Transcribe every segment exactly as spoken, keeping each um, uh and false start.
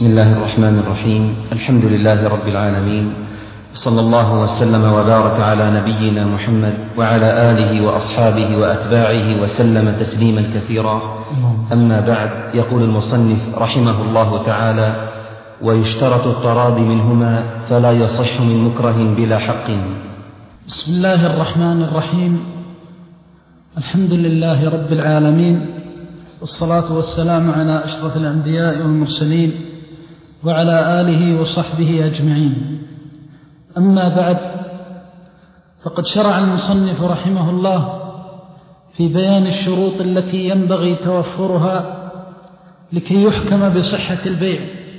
بسم الله الرحمن الرحيم. الحمد لله رب العالمين، صلى الله وسلم وبارك على نبينا محمد وعلى آله وأصحابه وأتباعه وسلم تسليما كثيرا. أما بعد، يقول المصنف رحمه الله تعالى: ويشترط التراضي منهما فلا يصح من مكره بلا حق. بسم الله الرحمن الرحيم. الحمد لله رب العالمين، والصلاة والسلام على أشرف الأنبياء والمرسلين وعلى آله وصحبه أجمعين. أما بعد، فقد شرع المصنف رحمه الله في بيان الشروط التي ينبغي توفرها لكي يحكم بصحة البيع،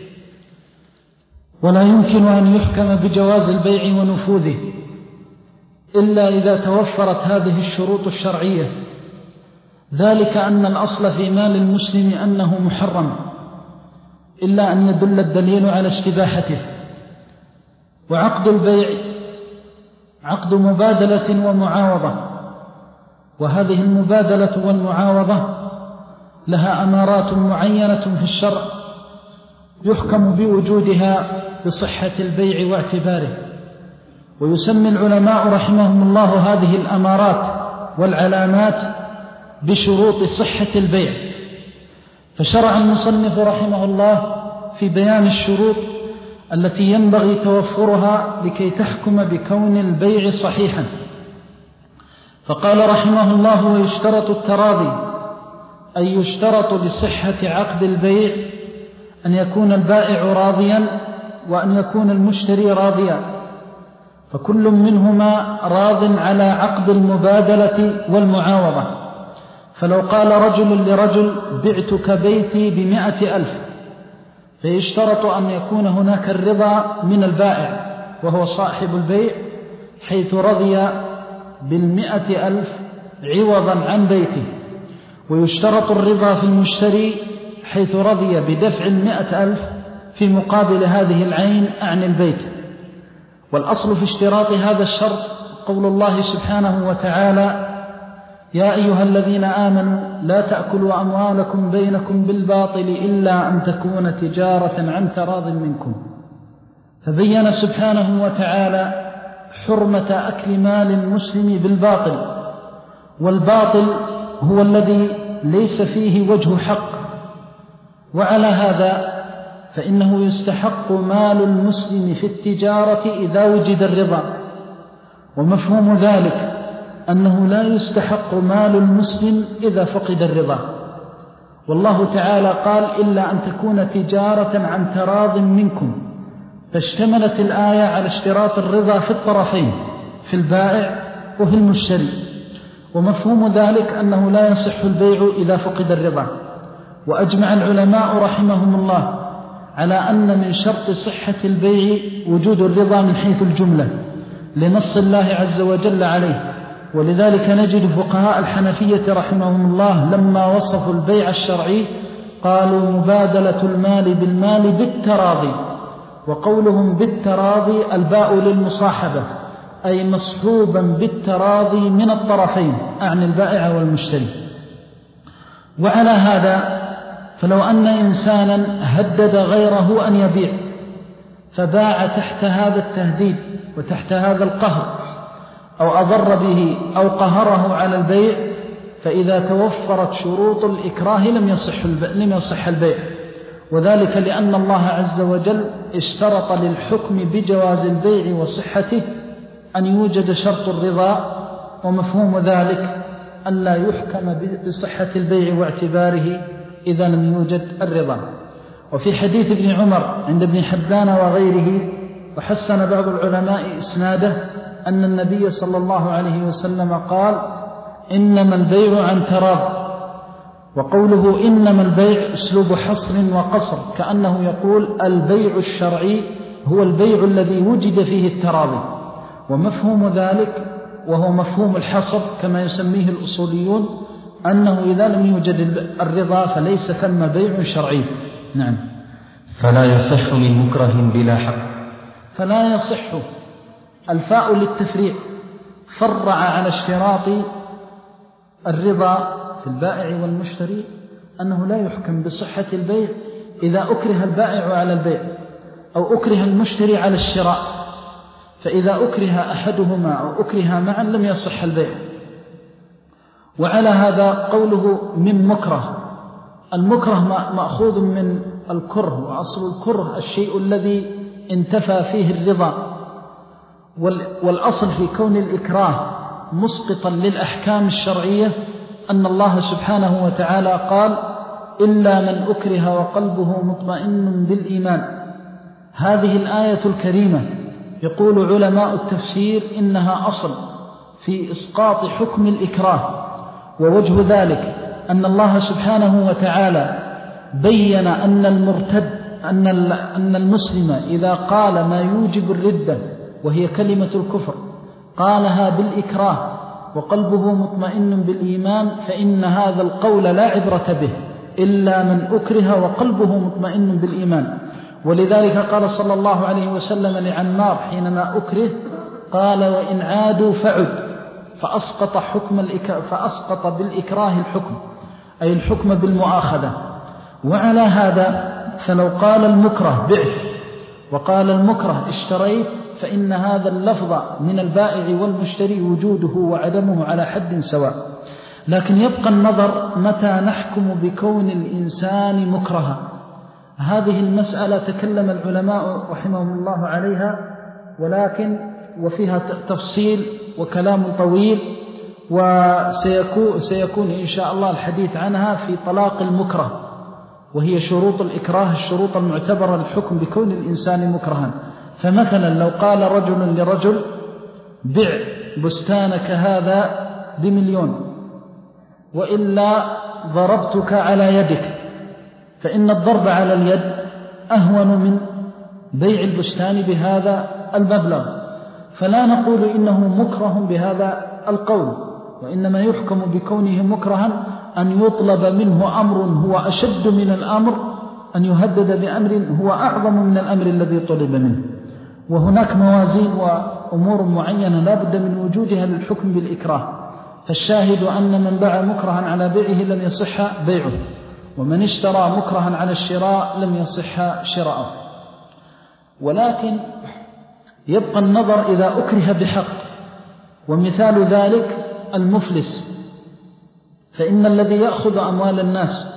ولا يمكن أن يحكم بجواز البيع ونفوذه إلا إذا توفرت هذه الشروط الشرعية، ذلك أن الأصل في مال المسلم أنه محرم إلا أن يدل الدليل على استباحته. وعقد البيع عقد مبادلة ومعاوضة، وهذه المبادلة والمعاوضة لها أمارات معينة في الشرع يحكم بوجودها بصحة البيع واعتباره. ويسمي العلماء رحمهم الله هذه الأمارات والعلامات بشروط صحة البيع. فشرع المصنف رحمه الله في بيان الشروط التي ينبغي توفرها لكي تحكم بكون البيع صحيحا. فقال رحمه الله: ويشترط التراضي، أي يشترط لصحة عقد البيع أن يكون البائع راضيا وأن يكون المشتري راضيا، فكل منهما راض على عقد المبادلة والمعاوضة. فلو قال رجل لرجل: بعتك بيتي بمائة ألف، فيشترط أن يكون هناك الرضا من البائع وهو صاحب البيع، حيث رضي بالمائة ألف عوضا عن بيته. ويشترط الرضا في المشتري حيث رضي بدفع المائة ألف في مقابل هذه العين عن البيت. والأصل في اشتراط هذا الشرط قول الله سبحانه وتعالى: يا أيها الذين آمنوا لا تأكلوا أموالكم بينكم بالباطل إلا أن تكون تجارة عن تراض منكم. فبين سبحانه وتعالى حرمة أكل مال المسلم بالباطل، والباطل هو الذي ليس فيه وجه حق. وعلى هذا فإنه يستحق مال المسلم في التجارة إذا وجد الرضا، ومفهوم ذلك أنه لا يستحق مال المسلم إذا فقد الرضا. والله تعالى قال: إلا أن تكون تجارة عن تراض منكم، فاشتملت الآية على اشتراط الرضا في الطرفين، في البائع وفي المشتري. ومفهوم ذلك أنه لا يصح البيع إذا فقد الرضا. وأجمع العلماء رحمهم الله على أن من شرط صحة البيع وجود الرضا من حيث الجملة لنص الله عز وجل عليه. ولذلك نجد فقهاء الحنفية رحمهم الله لما وصفوا البيع الشرعي قالوا: مبادلة المال بالمال بالتراضي. وقولهم بالتراضي الباء للمصاحبة، أي مصحوبا بالتراضي من الطرفين، أعني البائع والمشتري. وعلى هذا فلو أن إنسانا هدد غيره أن يبيع فباع تحت هذا التهديد وتحت هذا القهر، أو أضر به أو قهره على البيع، فإذا توفرت شروط الإكراه لم يصح لم يصح البيع. وذلك لأن الله عز وجل اشترط للحكم بجواز البيع وصحته أن يوجد شرط الرضا، ومفهوم ذلك أن لا يحكم بصحة البيع واعتباره إذا لم يوجد الرضا. وفي حديث ابن عمر عند ابن حبان وغيره، وحسن بعض العلماء إسناده، أن النبي صلى الله عليه وسلم قال: إنما البيع عن تراض. وقوله إنما البيع أسلوب حصر وقصر، كأنه يقول البيع الشرعي هو البيع الذي وجد فيه التراضي. ومفهوم ذلك وهو مفهوم الحصر كما يسميه الأصوليون، أنه إذا لم يوجد الرضا فليس ثم بيع شرعي. نعم. فلا يصح من مكره بلا حق. فلا يصح، الفاء للتفريع، فرع على اشتراط الرضا في البائع والمشتري أنه لا يحكم بصحة البيع إذا أكره البائع على البيع أو أكره المشتري على الشراء، فإذا أكره أحدهما أو أكره معا لم يصح البيع. وعلى هذا قوله من مكره، المكره مأخوذ من الكره، وأصل الكره الشيء الذي انتفى فيه الرضا، والأصل في كون الإكراه مسقطا للأحكام الشرعية أن الله سبحانه وتعالى قال إلا من أكره وقلبه مطمئن بالإيمان. هذه الآية الكريمة يقول علماء التفسير إنها أصل في إسقاط حكم الإكراه، ووجه ذلك أن الله سبحانه وتعالى بين أن المرتد أن المسلم إذا قال ما يوجب الردة وهي كلمة الكفر قالها بالإكراه وقلبه مطمئن بالإيمان، فإن هذا القول لا عبرة به إلا من أكره وقلبه مطمئن بالإيمان. ولذلك قال صلى الله عليه وسلم لعمار حينما أكره قال وإن عادوا فعد، فأسقط, حكم الإك... فأسقط بالإكراه الحكم، أي الحكم بالمؤاخذة. وعلى هذا فلو قال المكره بعت وقال المكره اشتريت، فإن هذا اللفظ من البائع والمشتري وجوده وعدمه على حد سواء. لكن يبقى النظر متى نحكم بكون الإنسان مكرها. هذه المسألة تكلم العلماء رحمهم الله عليها، ولكن وفيها تفصيل وكلام طويل، وسيكون سيكون إن شاء الله الحديث عنها في طلاق المكره، وهي شروط الإكراه الشروط المعتبرة للحكم بكون الإنسان مكرها. فمثلا لو قال رجل لرجل بع بستانك هذا بمليون وإلا ضربتك على يدك، فإن الضرب على اليد أهون من بيع البستان بهذا المبلغ، فلا نقول إنه مكره بهذا القول، وإنما يحكم بكونه مكرها أن يطلب منه أمر هو أشد من الأمر، أن يهدد بأمر هو أعظم من الأمر الذي طلب منه. وهناك موازين وأمور معينة لا بد من وجودها للحكم بالإكراه. فالشاهد أن من باع مكرها على بيعه لم يصح بيعه، ومن اشترى مكرها على الشراء لم يصح شراءه. ولكن يبقى النظر إذا أكره بحق، ومثال ذلك المفلس، فإن الذي يأخذ أموال الناس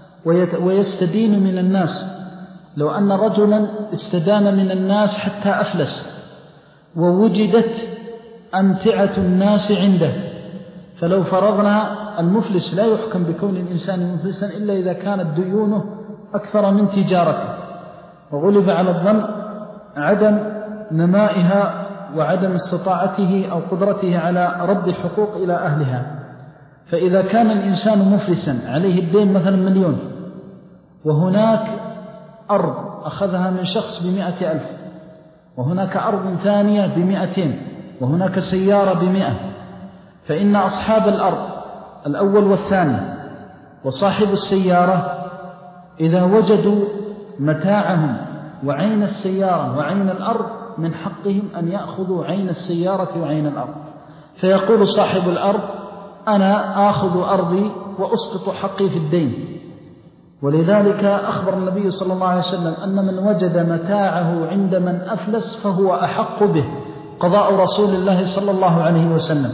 ويستدين من الناس، لو أن رجلا استدان من الناس حتى أفلس ووجدت أمتعة الناس عنده، فلو فرضنا المفلس لا يحكم بكون الإنسان مفلسا إلا إذا كانت ديونه أكثر من تجارته، وغلب على الظن عدم نمائها وعدم استطاعته أو قدرته على رد الحقوق إلى أهلها. فإذا كان الإنسان مفلسا عليه الدين مثلا مليون، وهناك أرض أخذها من شخص بمئة ألف، وهناك أرض ثانية بمئتين، وهناك سيارة بمئة، فإن أصحاب الأرض الأول والثاني وصاحب السيارة إذا وجدوا متاعهم وعين السيارة وعين الأرض من حقهم أن يأخذوا عين السيارة وعين الأرض. فيقول صاحب الأرض أنا آخذ أرضي وأسقط حقي في الدين. ولذلك أخبر النبي صلى الله عليه وسلم أن من وجد متاعه عند من أفلس فهو أحق به، قضاء رسول الله صلى الله عليه وسلم.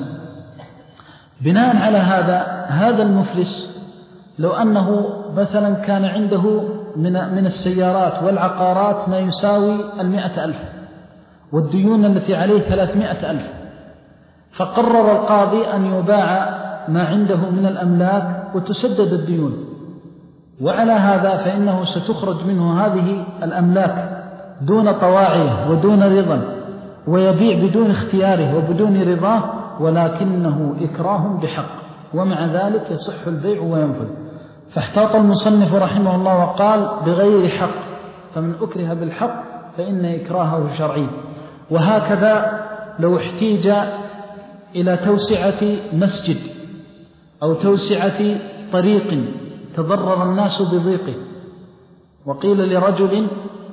بناء على هذا هذا المفلس لو أنه مثلا كان عنده من من السيارات والعقارات ما يساوي المئة ألف، والديون التي عليه ثلاثمائة ألف، فقرر القاضي أن يباع ما عنده من الأملاك وتسدد الديون، وعلى هذا فإنه ستخرج منه هذه الأملاك دون طواعيه ودون رضا، ويبيع بدون اختياره وبدون رضاه، ولكنه إكراه بحق، ومع ذلك يصح البيع وينفذ. فاحتاط المصنف رحمه الله وقال بغير حق، فمن أكره بالحق فإن إكراهه شرعي. وهكذا لو احتيج إلى توسعة مسجد أو توسعة طريق تضرر الناس بضيقه، وقيل لرجل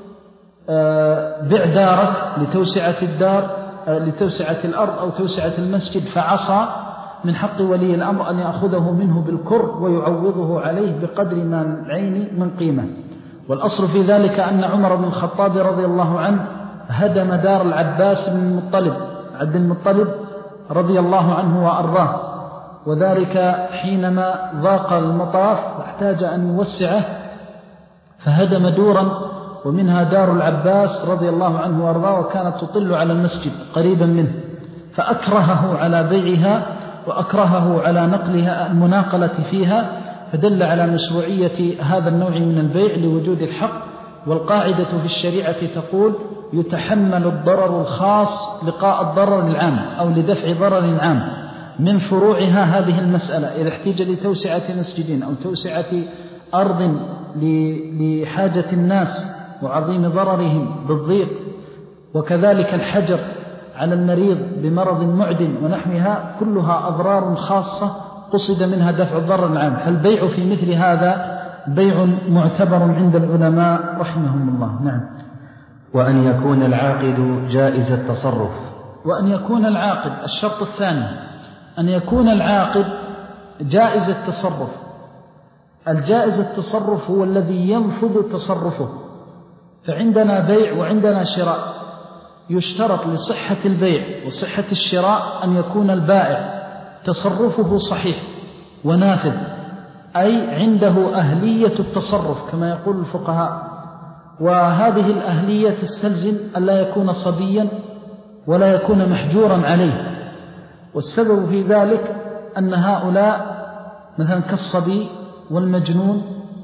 بع دارك لتوسعة الدار لتوسعة الأرض أو توسعة المسجد، فعصى، من حق ولي الأمر أن يأخذه منه بالكر ويعوضه عليه بقدر ما العين من قيمة. والأصل في ذلك أن عمر بن الخطاب رضي الله عنه هدم دار العباس بن المطلب عبد المطلب رضي الله عنه وأرضاه، وذلك حينما ضاق المطاف واحتاج أن يوسعه فهدم دورا، ومنها دار العباس رضي الله عنه وأرضاه، وكانت تطل على المسجد قريبا منه، فأكرهه على بيعها وأكرهه على نقلها المناقلة فيها، فدل على مشروعية هذا النوع من البيع لوجود الحق. والقاعدة في الشريعة تقول يتحمل الضرر الخاص لقاء الضرر العام أو لدفع ضرر عام. من فروعها هذه المسألة إذا احتاج لتوسعة مسجدين أو توسعة أرض لحاجة الناس وعظيم ضررهم بالضيق، وكذلك الحجر على المريض بمرض معدن ونحوها، كلها أضرار خاصة قصد منها دفع الضرر العام. فالبيع في مثل هذا بيع معتبر عند العلماء رحمهم الله. نعم. وأن يكون العاقد جائز التصرف. وأن يكون العاقد، الشرط الثاني أن يكون العاقد جائز التصرف. الجائز التصرف هو الذي ينفذ تصرفه. فعندنا بيع وعندنا شراء، يشترط لصحة البيع وصحة الشراء أن يكون البائع تصرفه صحيح ونافذ، أي عنده أهلية التصرف كما يقول الفقهاء. وهذه الأهلية تستلزم أن لا يكون صبيا ولا يكون محجورا عليه. والسبب في ذلك أن هؤلاء مثلا كالصبي والمجنون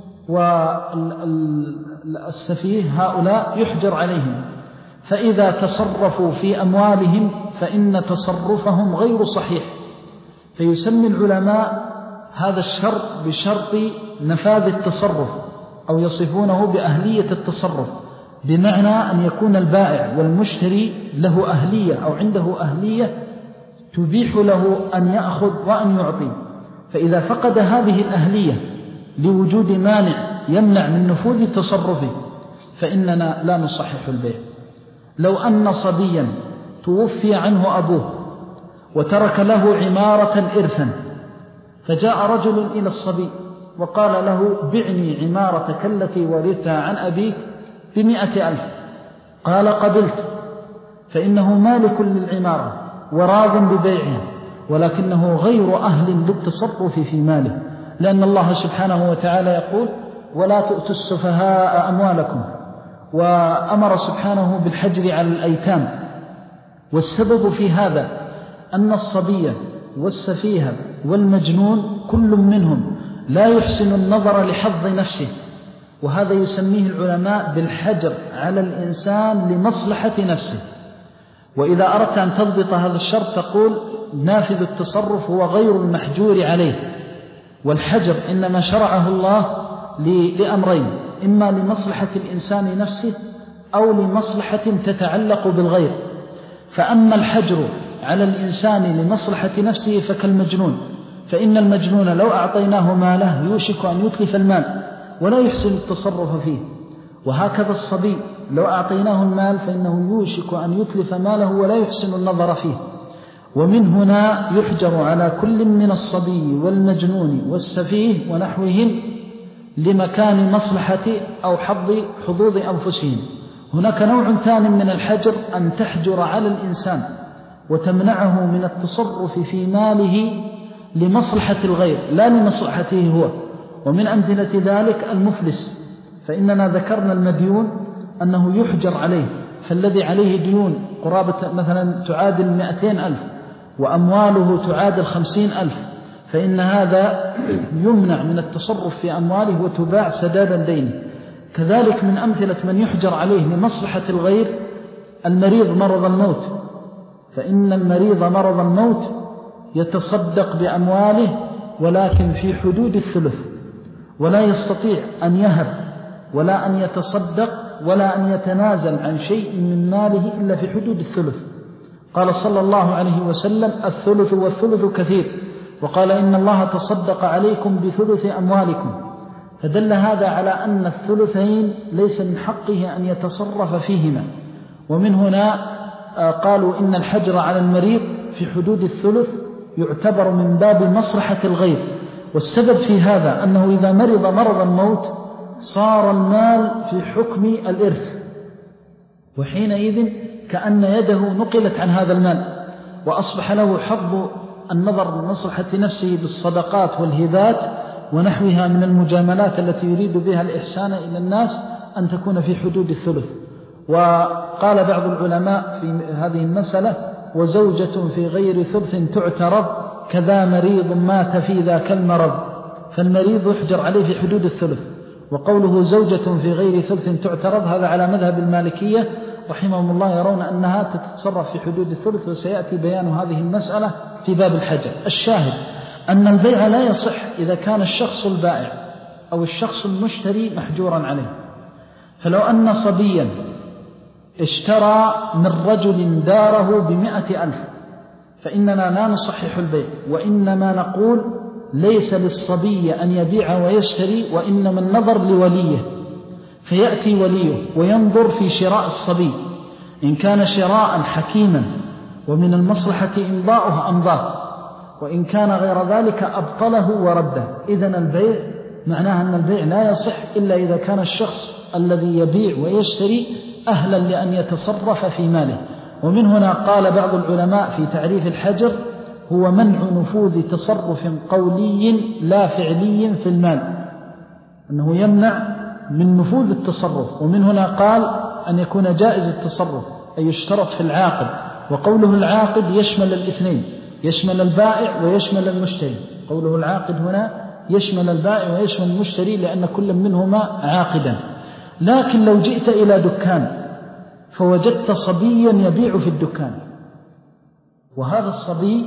والسفيه هؤلاء يحجر عليهم، فإذا تصرفوا في أموالهم فإن تصرفهم غير صحيح. فيسمي العلماء هذا الشرط بشرط نفاذ التصرف، أو يصفونه بأهلية التصرف، بمعنى أن يكون البائع والمشتري له أهلية أو عنده أهلية تبيح له أن يأخذ وأن يعطي. فإذا فقد هذه الأهلية لوجود مانع يمنع من نفوذ تصرفه فإننا لا نصحح البيع. لو أن صبيا توفي عنه أبوه وترك له عمارة إرثا، فجاء رجل إلى الصبي وقال له بعني عمارتك التي ورثتها عن أبيك بمئة ألف، قال قبلت، فإنه مالك للعمارة وراض ببيعها، ولكنه غير أهل للتصرف في ماله، لأن الله سبحانه وتعالى يقول ولا تؤتوا السفهاء أموالكم، وأمر سبحانه بالحجر على الأيتام. والسبب في هذا أن الصبي والسفيه والمجنون كل منهم لا يحسن النظر لحظ نفسه، وهذا يسميه العلماء بالحجر على الإنسان لمصلحة نفسه. وإذا أردت أن تضبط هذا الشرط تقول نافذ التصرف هو غير المحجور عليه. والحجر إنما شرعه الله لأمرين، إما لمصلحة الإنسان نفسه أو لمصلحة تتعلق بالغير. فأما الحجر على الإنسان لمصلحة نفسه فكالمجنون، فإن المجنون لو أعطيناه ماله يوشك أن يتلف المال ولا يحسن التصرف فيه، وهكذا الصبي لو أعطيناه المال فإنه يوشك أن يتلف ماله ولا يحسن النظر فيه. ومن هنا يحجر على كل من الصبي والمجنون والسفيه ونحوهم لمكان مصلحة أو حظ حظوظ أنفسهم. هناك نوع ثاني من الحجر أن تحجر على الإنسان وتمنعه من التصرف في ماله لمصلحة الغير لا لمصلحته هو. ومن أمثلة ذلك المفلس، فإننا ذكرنا المديون أنه يحجر عليه، فالذي عليه ديون قرابة مثلا تعادل مئتين ألف وأمواله تعادل خمسين ألف، فإن هذا يمنع من التصرف في أمواله وتباع سدادا دينه. كذلك من أمثلة من يحجر عليه لمصلحة الغير المريض مرض الموت، فإن المريض مرض الموت يتصدق بأمواله ولكن في حدود الثلث، ولا يستطيع أن يهب ولا أن يتصدق ولا أن يتنازل عن شيء من ماله إلا في حدود الثلث. قال صلى الله عليه وسلم الثلث والثلث كثير، وقال إن الله تصدق عليكم بثلث أموالكم. فدل هذا على أن الثلثين ليس من حقه أن يتصرف فيهما. ومن هنا قالوا إن الحجر على المريض في حدود الثلث يعتبر من باب مصلحة الغير. والسبب في هذا أنه إذا مرض مرض الموت صار المال في حكم الإرث، وحينئذ كأن يده نقلت عن هذا المال، وأصبح له حظ النظر من مصلحة نفسه بالصدقات والهبات ونحوها من المجاملات التي يريد بها الإحسان إلى الناس أن تكون في حدود الثلث. وقال بعض العلماء في هذه المسألة: وزوجة في غير ثلث تعترض كذا مريض مات في ذاك المرض، فالمريض يحجر عليه في حدود الثلث. وقوله زوجة في غير ثلث تعترض هذا على مذهب المالكية رحمهم الله، يرون أنها تتصرف في حدود الثلث، وسيأتي بيان هذه المسألة في باب الحجر. الشاهد أن البيع لا يصح إذا كان الشخص البائع أو الشخص المشتري محجورا عليه. فلو أن صبيا اشترى من رجل داره بمئة ألف فإننا لا نصحح البيع، وإنما نقول ليس للصبي أن يبيع ويشتري، وإنما النظر لوليه، فيأتي وليه وينظر في شراء الصبي، إن كان شراء حكيما ومن المصلحة إمضاؤه أمضاه، وإن كان غير ذلك أبطله ورده. إذن البيع معناها أن البيع لا يصح إلا إذا كان الشخص الذي يبيع ويشتري أهلا لأن يتصرف في ماله. ومن هنا قال بعض العلماء في تعريف الحجر: هو منع نفوذ تصرف قولي لا فعلي في المال، أنه يمنع من نفوذ التصرف. ومن هنا قال أن يكون جائز التصرف، أي يشترط في العاقد. وقوله العاقد يشمل الاثنين، يشمل البائع ويشمل المشتري. قوله العاقد هنا يشمل البائع ويشمل المشتري لأن كل منهما عاقدا. لكن لو جئت إلى دكان فوجدت صبيا يبيع في الدكان، وهذا الصبي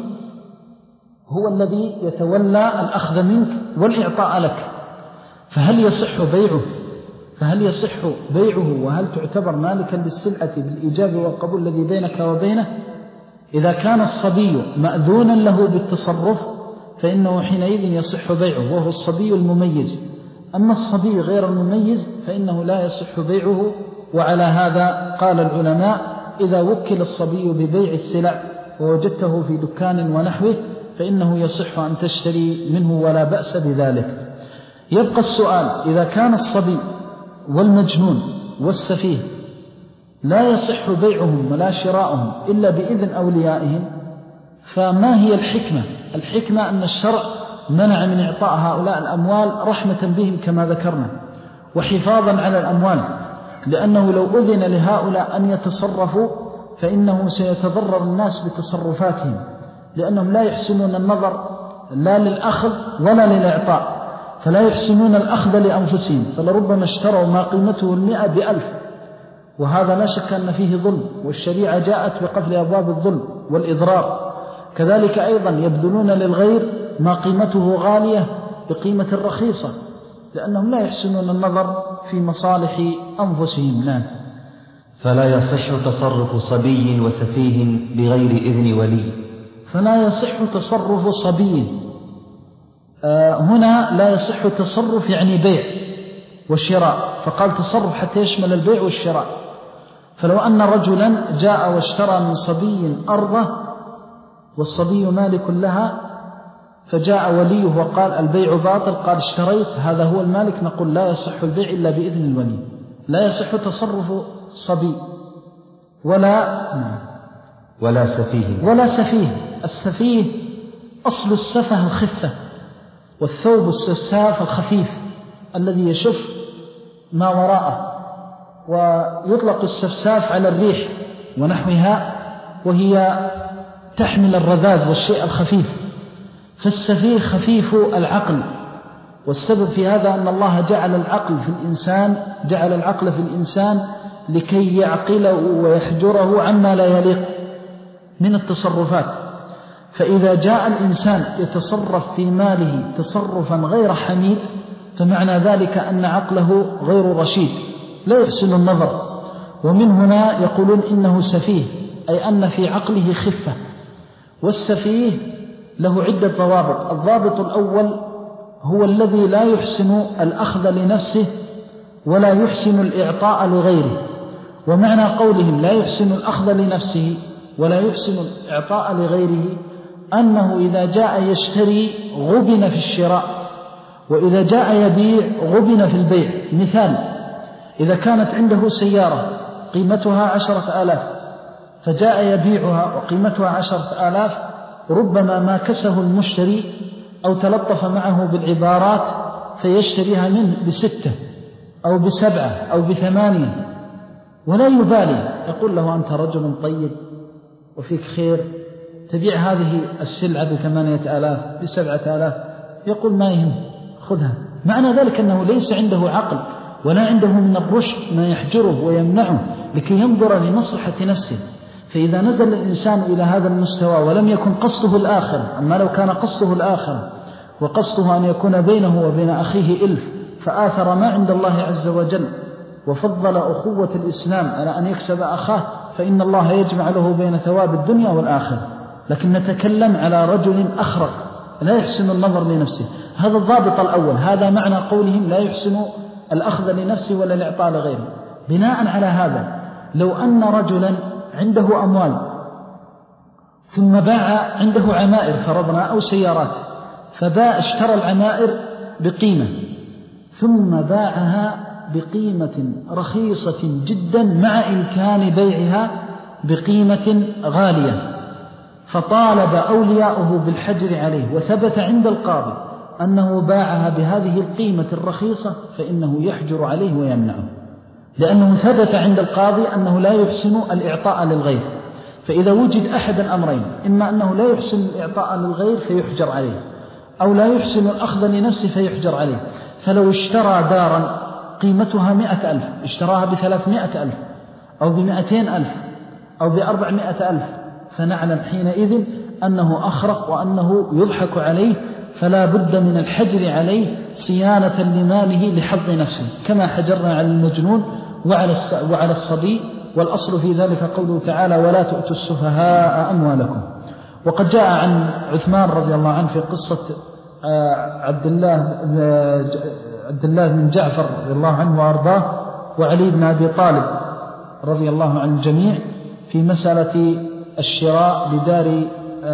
هو الذي يتولى الأخذ منك والإعطاء لك، فهل يصح بيعه؟ فهل يصح بيعه وهل تعتبر مالكا للسلعة بالإيجاب والقبول الذي بينك وبينه؟ إذا كان الصبي مأذونا له بالتصرف فإنه حينئذ يصح بيعه، وهو الصبي المميز. أما الصبي غير المميز فإنه لا يصح بيعه. وعلى هذا قال العلماء: إذا وكل الصبي ببيع السلع ووجدته في دكان ونحوه فإنه يصح أن تشتري منه ولا بأس بذلك. يبقى السؤال: إذا كان الصبي والمجنون والسفيه لا يصح بيعهم ولا شراؤهم إلا بإذن أوليائهم، فما هي الحكمة؟ الحكمة أن الشرع منع من إعطاء هؤلاء الأموال رحمة بهم كما ذكرنا، وحفاظا على الأموال، لأنه لو أذن لهؤلاء أن يتصرفوا فإنه سيتضرر الناس بتصرفاتهم، لأنهم لا يحسنون النظر لا للأخذ ولا للإعطاء، فلا يحسنون الأخذ لأنفسهم، فلربما اشتروا ما قيمته المئة بألف، وهذا لا شك أن فيه ظلم، والشريعة جاءت بقفل أبواب الظلم والإضرار. كذلك أيضا يبذلون للغير ما قيمته غالية بقيمة رخيصة، لأنهم لا يحسنون النظر في مصالح أنفسهم. نعم. فلا يصح تصرف صبي وسفيه بغير إذن ولي. فلا يصح تصرف صبي، آه هنا لا يصح تصرف يعني بيع وشراء، فقال تصرف حتى يشمل البيع والشراء. فلو أن رجلا جاء واشترى من صبي أرضه والصبي مالك لها، فجاء وليه وقال البيع باطل، قال اشتريت هذا هو المالك، نقول لا يصح البيع إلا بإذن الولي. لا يصح تصرف صبي ولا ولا سفيه ولا سفيه. السفيه أصل السفه الخفة، والثوب السفساف الخفيف الذي يشف ما وراءه، ويطلق السفساف على الريح ونحوها، وهي تحمل الرذاذ والشيء الخفيف. فالسفيه خفيف العقل، والسبب في هذا أن الله جعل العقل في الإنسان جعل العقل في الإنسان لكي يعقله ويحجره عما لا يليق من التصرفات. فإذا جاء الإنسان يتصرف في ماله تصرفا غير حميد فمعنى ذلك أن عقله غير رشيد، لا يحسن النظر. ومن هنا يقولون إنه سفيه، أي أن في عقله خفة. والسفيه له عدة ضوابط. الضابط الأول هو الذي لا يحسن الأخذ لنفسه ولا يحسن الإعطاء لغيره. ومعنى قولهم لا يحسن الأخذ لنفسه ولا يحسن الإعطاء لغيره أنه إذا جاء يشتري غبن في الشراء، وإذا جاء يبيع غبن في البيع. مثال: إذا كانت عنده سيارة قيمتها عشرة آلاف فجاء يبيعها وقيمتها عشرة آلاف، ربما ما كسه المشتري أو تلطف معه بالعبارات فيشتريها منه بستة أو بسبعة أو بثمانية ولا يبالي، يقول له: أنت رجل طيب وفيك خير، تبيع هذه السلعة بثمانية آلاف بسبعة آلاف. يقول: ما يهم، خذها. معنى ذلك أنه ليس عنده عقل ولا عنده من الرشد ما يحجره ويمنعه لكي ينظر لمصلحة نفسه. فإذا نزل الإنسان إلى هذا المستوى ولم يكن قصده الآخر، أما لو كان قصده الآخر وقصده أن يكون بينه وبين أخيه إلف، فآثر ما عند الله عز وجل وفضل أخوة الإسلام على أن يكسب أخاه، فإن الله يجمع له بين ثواب الدنيا والآخرة. لكن نتكلم على رجل أخرق لا يحسن النظر لنفسه. هذا الضابط الأول. هذا معنى قولهم لا يحسن الأخذ لنفسه ولا الإعطاء لغيره. بناء على هذا، لو أن رجلا عنده أموال ثم باع عنده عمائر فرضنا أو سيارات، فباع اشترى العمائر بقيمة ثم باعها بقيمة رخيصة جدا مع إمكان بيعها بقيمة غالية، فطالب أولياؤه بالحجر عليه وثبت عند القاضي أنه باعها بهذه القيمة الرخيصة، فإنه يحجر عليه ويمنعه، لأنه ثبت عند القاضي أنه لا يحسن الإعطاء للغير. فإذا وجد أحد الأمرين، إما أنه لا يحسن الإعطاء للغير فيحجر عليه، أو لا يحسن الأخذ لنفسه فيحجر عليه. فلو اشترى دارا قيمتها مئة ألف اشتراها بثلاثمائة ألف أو بمئتين ألف أو بأربعمائة ألف، فنعلم حينئذ أنه أخرق وأنه يضحك عليه، فلا بد من الحجر عليه صيانة لماله لحظ نفسه، كما حجرنا على المجنون وعلى الصبي. والأصل في ذلك قوله تعالى: ولا تؤتوا السفهاء أموالكم. وقد جاء عن عثمان رضي الله عنه في قصة عبد الله عبد الله بن جعفر رضي الله عنه وأرضاه وعلي بن أبي طالب رضي الله عن الجميع في مسألة الشراء لدار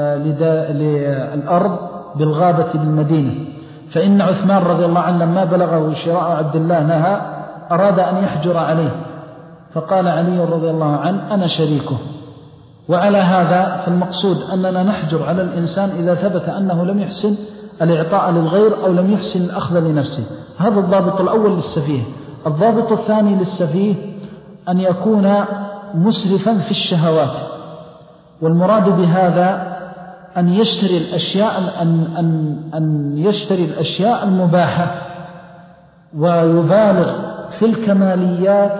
للأرض بالغابة بالمدينة. فإن عثمان رضي الله عنه لما بلغه شراء عبد الله نهى، أراد أن يحجر عليه، فقال علي رضي الله عنه: أنا شريكه. وعلى هذا فالمقصود أننا نحجر على الإنسان إذا ثبت أنه لم يحسن الإعطاء للغير أو لم يحسن الأخذ لنفسه. هذا الضابط الأول للسفيه. الضابط الثاني للسفيه أن يكون مسرفا في الشهوات، والمراد بهذا أن يشتري الأشياء أن أن أن يشتري الأشياء المباحة ويبالغ في الكماليات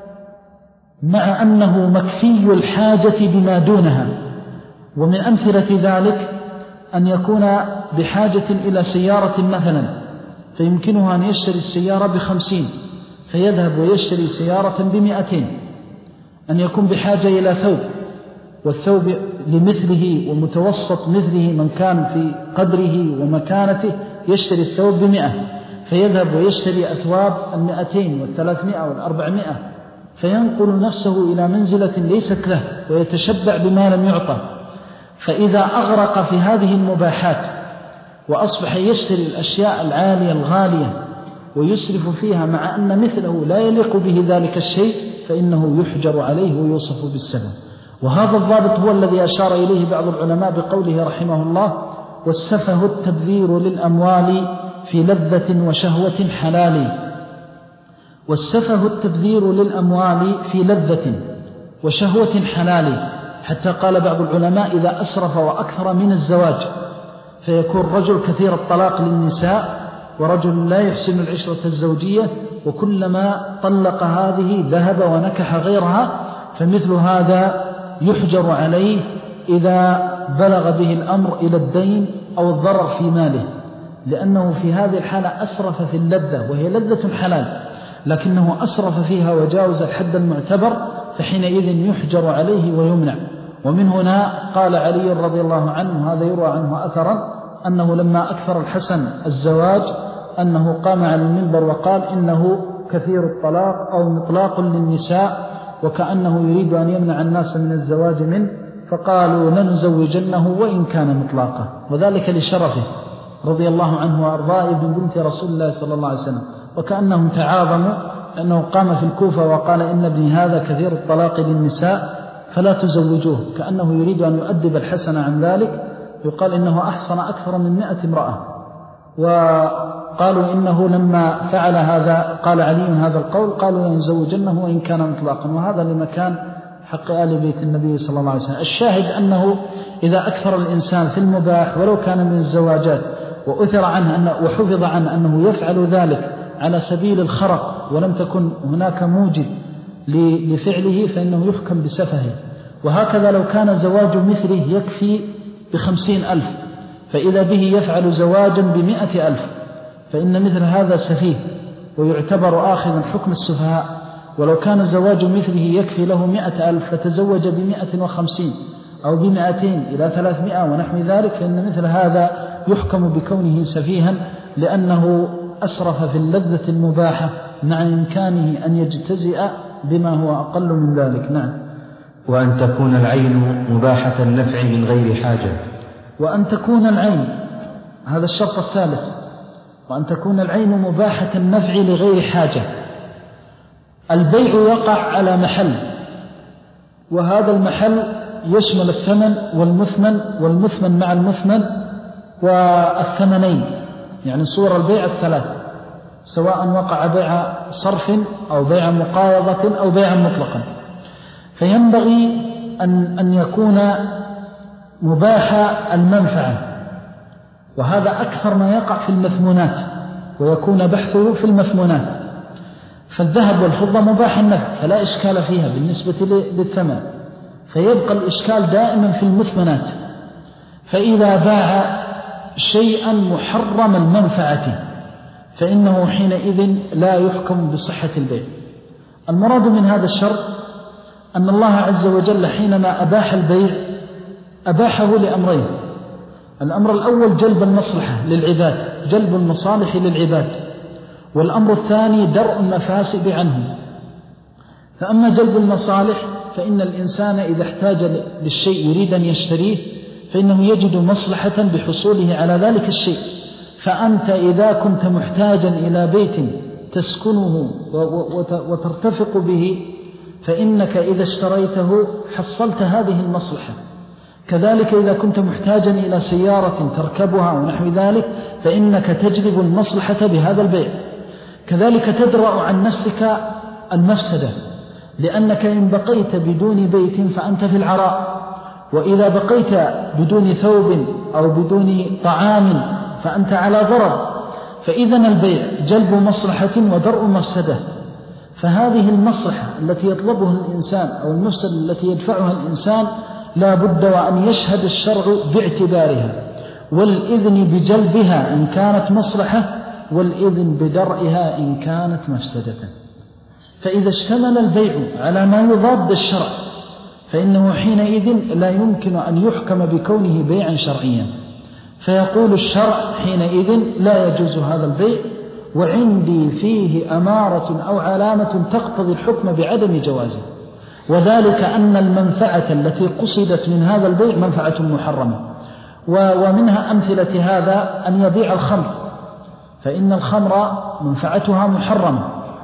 مع أنه مكفي الحاجة بما دونها. ومن أمثلة ذلك أن يكون بحاجة إلى سيارة مثلا، فيمكنه أن يشتري السيارة بخمسين فيذهب ويشتري سيارة بمئتين. أن يكون بحاجة إلى ثوب، والثوب لمثله ومتوسط مثله من كان في قدره ومكانته يشتري الثوب بمئة، فيذهب ويشتري أثواب المئتين والثلاثمائة والأربعمائة، فينقل نفسه إلى منزلة ليست له ويتشبع بما لم يعطى. فإذا أغرق في هذه المباحات وأصبح يشتري الأشياء العالية الغالية ويسرف فيها مع أن مثله لا يليق به ذلك الشيء، فإنه يحجر عليه ويوصف بالسبب. وهذا الضابط هو الذي أشار إليه بعض العلماء بقوله رحمه الله: والسفه التبذير للأموال في لذة وشهوة حلال. والسفه التبذير للأموال في لذة وشهوة حلال، حتى قال بعض العلماء: إذا أسرف وأكثر من الزواج، فيكون رجل كثير الطلاق للنساء ورجل لا يحسن العشرة الزوجية، وكلما طلق هذه ذهب ونكح غيرها، فمثل هذا يحجر عليه إذا بلغ به الأمر إلى الدين أو الضرر في ماله، لأنه في هذه الحالة أسرف في اللذة وهي لذة حلال، لكنه أسرف فيها وجاوز الحد المعتبر، فحينئذ يحجر عليه ويمنع. ومن هنا قال علي رضي الله عنه، هذا يروى عنه أثرا، أنه لما أكثر الحسن الزواج أنه قام على المنبر وقال: إنه كثير الطلاق أو مطلاق للنساء، وكأنه يريد أن يمنع الناس من الزواج منه، فقالوا: لنزوجنه وإن كان مطلاقا، وذلك لشرفه. رضي الله عنه وأرضاه ابن بنت رسول الله صلى الله عليه وسلم، وكأنهم تعاظموا أنه قام في الكوفة وقال إن ابني هذا كثير الطلاق للنساء فلا تزوجوه، كأنه يريد أن يؤدب الحسن عن ذلك. يقال إنه أحصن أكثر من مئة امرأة، وقالوا إنه لما فعل هذا قال علي هذا القول، قالوا ينزوجنه وإن كان مطلقا، وهذا لمكان حق آل بيت النبي صلى الله عليه وسلم. الشاهد أنه إذا أكثر الإنسان في المباح ولو كان من الزواجات وأثر عنه أنه وحفظ عنه أنه يفعل ذلك على سبيل الخرق ولم تكن هناك موجب لفعله فإنه يحكم بسفهه. وهكذا لو كان زواج مثله يكفي بخمسين ألف فإذا به يفعل زواجا بمئة ألف فإن مثل هذا سفيه ويعتبر آخذا حكم السفهاء. ولو كان زواج مثله يكفي له مئة ألف فتزوج بمئة وخمسين أو بمئتين إلى ثلاثمائة ونحو ذلك فإن مثل هذا يحكم بكونه سفيها، لأنه أسرف في اللذة المباحة مع إمكانه أن يجتزئ بما هو أقل من ذلك. نعم. وأن تكون العين مباحة النفع من غير حاجة. وأن تكون العين، هذا الشرط الثالث، وأن تكون العين مباحة النفع لغير حاجة. البيع يقع على محل، وهذا المحل يشمل الثمن والمثمن والمثمن مع المثمن والثمنين، يعني صور البيع الثلاث، سواء وقع بيع صرف أو بيع مقايضة أو بيع مطلقا. فينبغي أن, أن يكون مباح المنفعة، وهذا أكثر ما يقع في المثمونات ويكون بحثه في المثمونات. فالذهب والفضة مباح النفع فلا إشكال فيها بالنسبة للثمن، فيبقى الإشكال دائما في المثمنات. فإذا باع شيئا محرم المنفعة فإنه حينئذ لا يحكم بصحة البيع. المراد من هذا الشرط أن الله عز وجل حينما أباح البيع أباحه لأمرين: الأمر الأول جلب المصلحة للعباد، جلب المصالح للعباد، والأمر الثاني درء المفاسد عنهم. فأما جلب المصالح فإن الإنسان إذا احتاج للشيء يريد أن يشتريه فإنه يجد مصلحة بحصوله على ذلك الشيء. فأنت إذا كنت محتاجا إلى بيت تسكنه وترتفق به فإنك إذا اشتريته حصلت هذه المصلحة. كذلك إذا كنت محتاجا إلى سيارة تركبها ونحو ذلك فإنك تجلب المصلحة بهذا البيع. كذلك تدرأ عن نفسك المفسدة، لأنك إن بقيت بدون بيت فأنت في العراء، وإذا بقيت بدون ثوب أو بدون طعام فأنت على ضرر. فإذا البيع جلب مصلحة ودرء مفسدة، فهذه المصلحة التي يطلبها الإنسان أو المفسدة التي يدفعها الإنسان لا بد وأن يشهد الشرع باعتبارها، والإذن بجلبها إن كانت مصلحة، والإذن بدرئها إن كانت مفسدة. فإذا اشتمل البيع على ما يضاد الشرع فإنه حينئذ لا يمكن أن يحكم بكونه بيعا شرعيا، فيقول الشرع حينئذ لا يجوز هذا البيع، وعندي فيه أمارة أو علامة تقتضي الحكم بعدم جوازه، وذلك أن المنفعة التي قصدت من هذا البيع منفعة محرمة. ومنها أمثلة هذا أن يبيع الخمر، فإن الخمر منفعتها محرمة،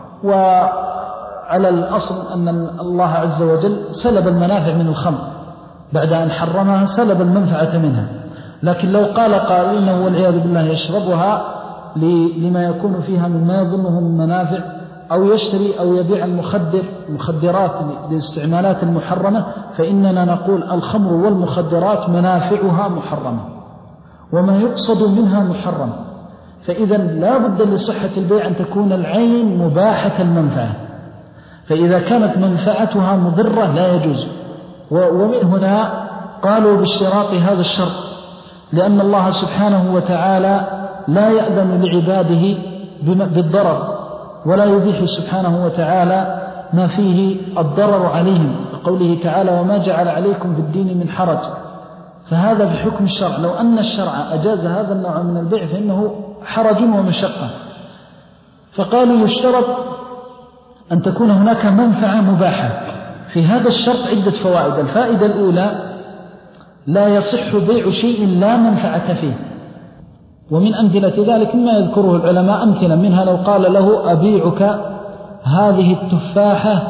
وعلى الأصل أن الله عز وجل سلب المنافع من الخمر بعد أن حرمها، سلب المنفعة منها. لكن لو قال قائل إنه والعياذ بالله يشربها لما يكون فيها مما يظنه من منافع، أو يشتري أو يبيع المخدر مخدرات لاستعمالات المحرمة، فإننا نقول الخمر والمخدرات منافعها محرمة وما يقصد منها محرم. فإذا لا بد لصحة البيع أن تكون العين مباحة المنفعة، فإذا كانت منفعتها مضرة لا يجوز. ومن هنا قالوا باشتراط هذا الشرط، لأن الله سبحانه وتعالى لا يأذن لعباده بالضرر، ولا يبيح سبحانه وتعالى ما فيه الضرر عليهم، بقوله تعالى وما جعل عليكم في الدين من حرج. فهذا بحكم الشرع، لو أن الشرع أجاز هذا النوع من البيع فإنه حرج ومشقة. فقالوا يشترط أن تكون هناك منفعة مباحة. في هذا الشرط عدة فوائد. الفائدة الأولى لا يصح بيع شيء لا منفعة فيه، ومن أمثلة ذلك ما يذكره العلماء أمثلة منها لو قال له أبيعك هذه التفاحة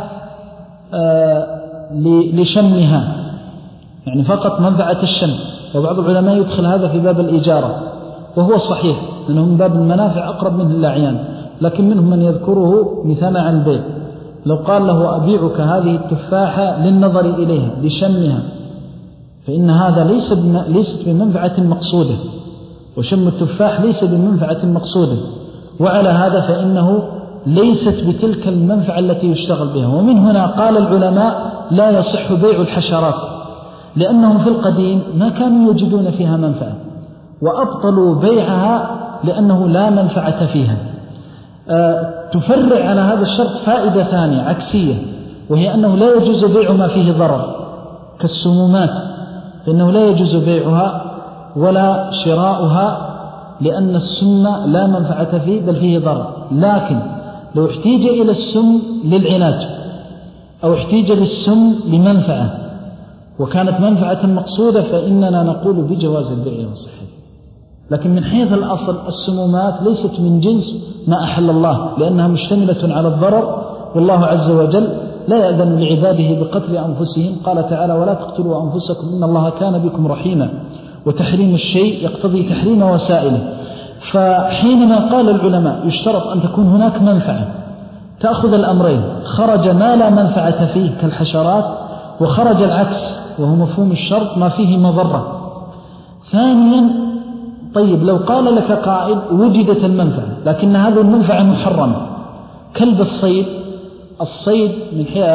لشمها، يعني فقط منفعة الشم. وبعض العلماء يدخل هذا في باب الإجارة، وهو الصحيح أنه من باب المنافع أقرب منه الأعيان، لكن منهم من يذكره مثال عن البيع. لو قال له أبيعك هذه التفاحة للنظر إليها لشمها، فإن هذا ليس ليست بمنفعة مقصودة، وشم التفاح ليس بمنفعة مقصودة، وعلى هذا فإنه ليست بتلك المنفعة التي يشتغل بها. ومن هنا قال العلماء لا يصح بيع الحشرات، لأنهم في القديم ما كانوا يجدون فيها منفعة، وأبطلوا بيعها لأنه لا منفعة فيها. أه تفرع على هذا الشرط فائدة ثانية عكسية، وهي أنه لا يجوز بيع ما فيه ضرر كالسمومات، فإنه لا يجوز بيعها ولا شراؤها، لأن السم لا منفعة فيه بل فيه ضرر. لكن لو احتيج إلى السم للعلاج أو احتيج للسم لمنفعة وكانت منفعة مقصودة، فإننا نقول بجواز البيع وصحته. لكن من حيث الأصل السمومات ليست من جنس ما أحل الله، لأنها مشتملة على الضرر، والله عز وجل لا يأذن لعباده بقتل أنفسهم. قال تعالى ولا تقتلوا أنفسكم إن الله كان بكم رحيما، وتحريم الشيء يقتضي تحريم وسائله. فحينما قال العلماء يشترط أن تكون هناك منفعة تأخذ الأمرين، خرج ما لا منفعة فيه كالحشرات، وخرج العكس وهو مفهوم الشرط ما فيه مضرة. ثانيا طيب لو قال لك قائل وجدت المنفعة لكن هذه المنفعة محرمة كلب الصيد، الصيد من حي...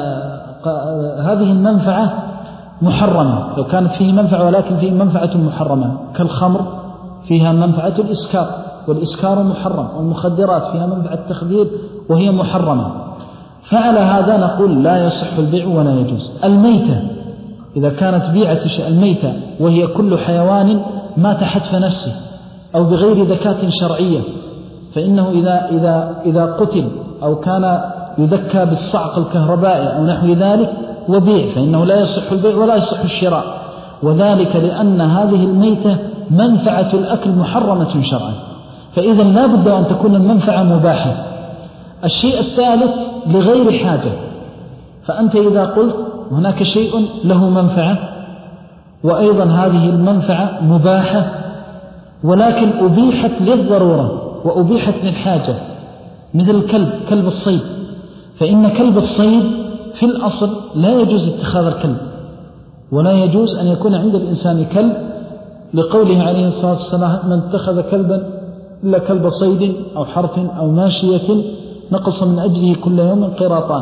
هذه المنفعة محرمة لو كانت فيه منفعة، ولكن فيه منفعة محرمة كالخمر فيها منفعة الإسكار والإسكار محرم، والمخدرات فيها منفعة التخدير وهي محرمة. فعلى هذا نقول لا يصح البيع ولا يجوز. الميتة إذا كانت بيعة الميتة وهي كل حيوان مات حتف نفسه أو بغير ذكاة شرعية، فإنه إذا, إذا, إذا قتل أو كان يذكى بالصعق الكهربائي أو نحو ذلك وبيع، فإنه لا يصح البيع ولا يصح الشراء، وذلك لأن هذه الميتة منفعة الأكل محرمة شرعا، فإذا لا بد أن تكون المنفعة مباحة. الشيء الثالث لغير حاجة، فأنت إذا قلت هناك شيء له منفعة وأيضا هذه المنفعة مباحة ولكن أبيحت للضرورة وأبيحت للحاجة، مثل الكلب كلب الصيد، فإن كلب الصيد في الأصل لا يجوز اتخاذ الكلب، ولا يجوز أن يكون عند الإنسان كلب، لقوله عليه الصلاة والسلام من اتخذ كلبا إلا كلب صيد أو حرث أو ماشية نقص من أجله كل يوم قراطان.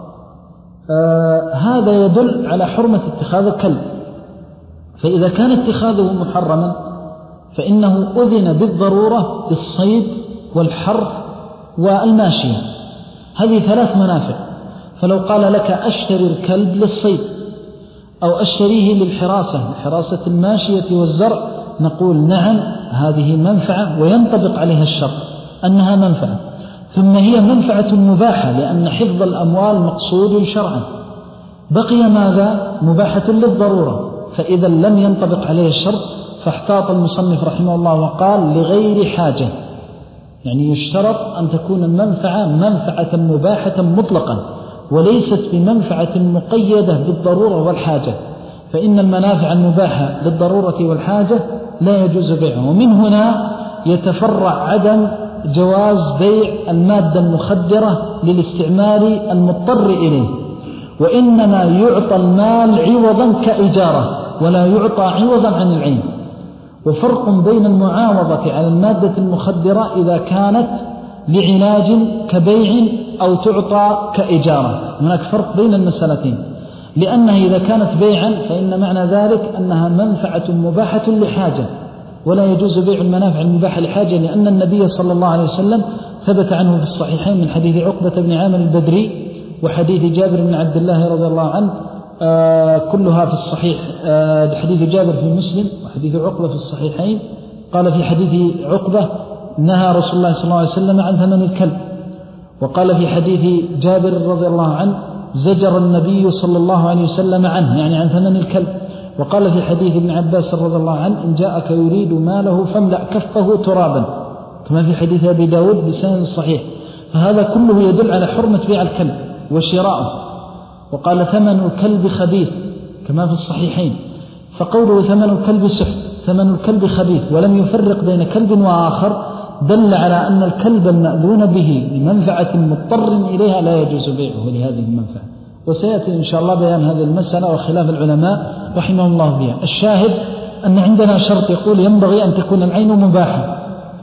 آه هذا يدل على حرمة اتخاذ الكلب. فإذا كان اتخاذه محرما فإنه أذن بالضرورة بالصيد والحرث والماشية، هذه ثلاث منافع. فلو قال لك أشتري الكلب للصيد أو أشتريه للحراسة لحراسة الماشية والزرع، نقول نعم هذه منفعة وينطبق عليها الشرط أنها منفعة، ثم هي منفعة مباحة لأن حفظ الأموال مقصود شرعا. بقي ماذا؟ مباحة للضرورة، فإذا لم ينطبق عليه الشرط فاحتاط المصنف رحمه الله وقال لغير حاجة، يعني يشترط أن تكون المنفعة منفعة مباحة مطلقا وليست بمنفعة مقيدة بالضرورة والحاجة، فإن المنافع المباحة للضرورة والحاجة لا يجوز بيعها. ومن هنا يتفرع عدم جواز بيع المادة المخدرة للاستعمال المضطر إليه، وإنما يعطى المال عوضا كإجارة ولا يعطى عوضا عن العين. وفرق بين المعاوضة على المادة المخدرة إذا كانت لعلاج كبيع أو تعطى كإجارة، هناك فرق بين المسألتين، لأنها إذا كانت بيعا فإن معنى ذلك أنها منفعة مباحة لحاجة، ولا يجوز بيع المنافع المباحة لحاجة، لأن النبي صلى الله عليه وسلم ثبت عنه في الصحيحين من حديث عقبة بن عامر البدري وحديث جابر بن عبد الله رضي الله عنه آه كلها في الصحيح. آه حديث جابر في مسلم وحديث عقبة في الصحيحين. قال في حديث عقبة نهى رسول الله صلى الله عليه وسلم عن ثمن الكلب، وقال في حديث جابر رضي الله عنه زجر النبي صلى الله عليه وسلم عنه، يعني عن ثمن الكلب. وقال في حديث ابن عباس رضي الله عنه إن جاءك يريد ماله فاملأ كفه ترابا، كما في حديث أبي داود بسند صحيح. فهذا كله يدل على حرمة بيع الكلب وشراءه. وقال ثمن الكلب خبيث كما في الصحيحين، فقوله ثمن الكلب سحت، ثمن الكلب خبيث، ولم يفرق بين كلب وآخر، دل على أن الكلب المأذون به لمنفعة مضطر إليها لا يجوز بيعه لهذه المنفعة. وسيأتي إن شاء الله بيان هذه المسألة وخلاف العلماء رحمه الله فيها. الشاهد أن عندنا شرط يقول ينبغي أن تكون العين مباحة،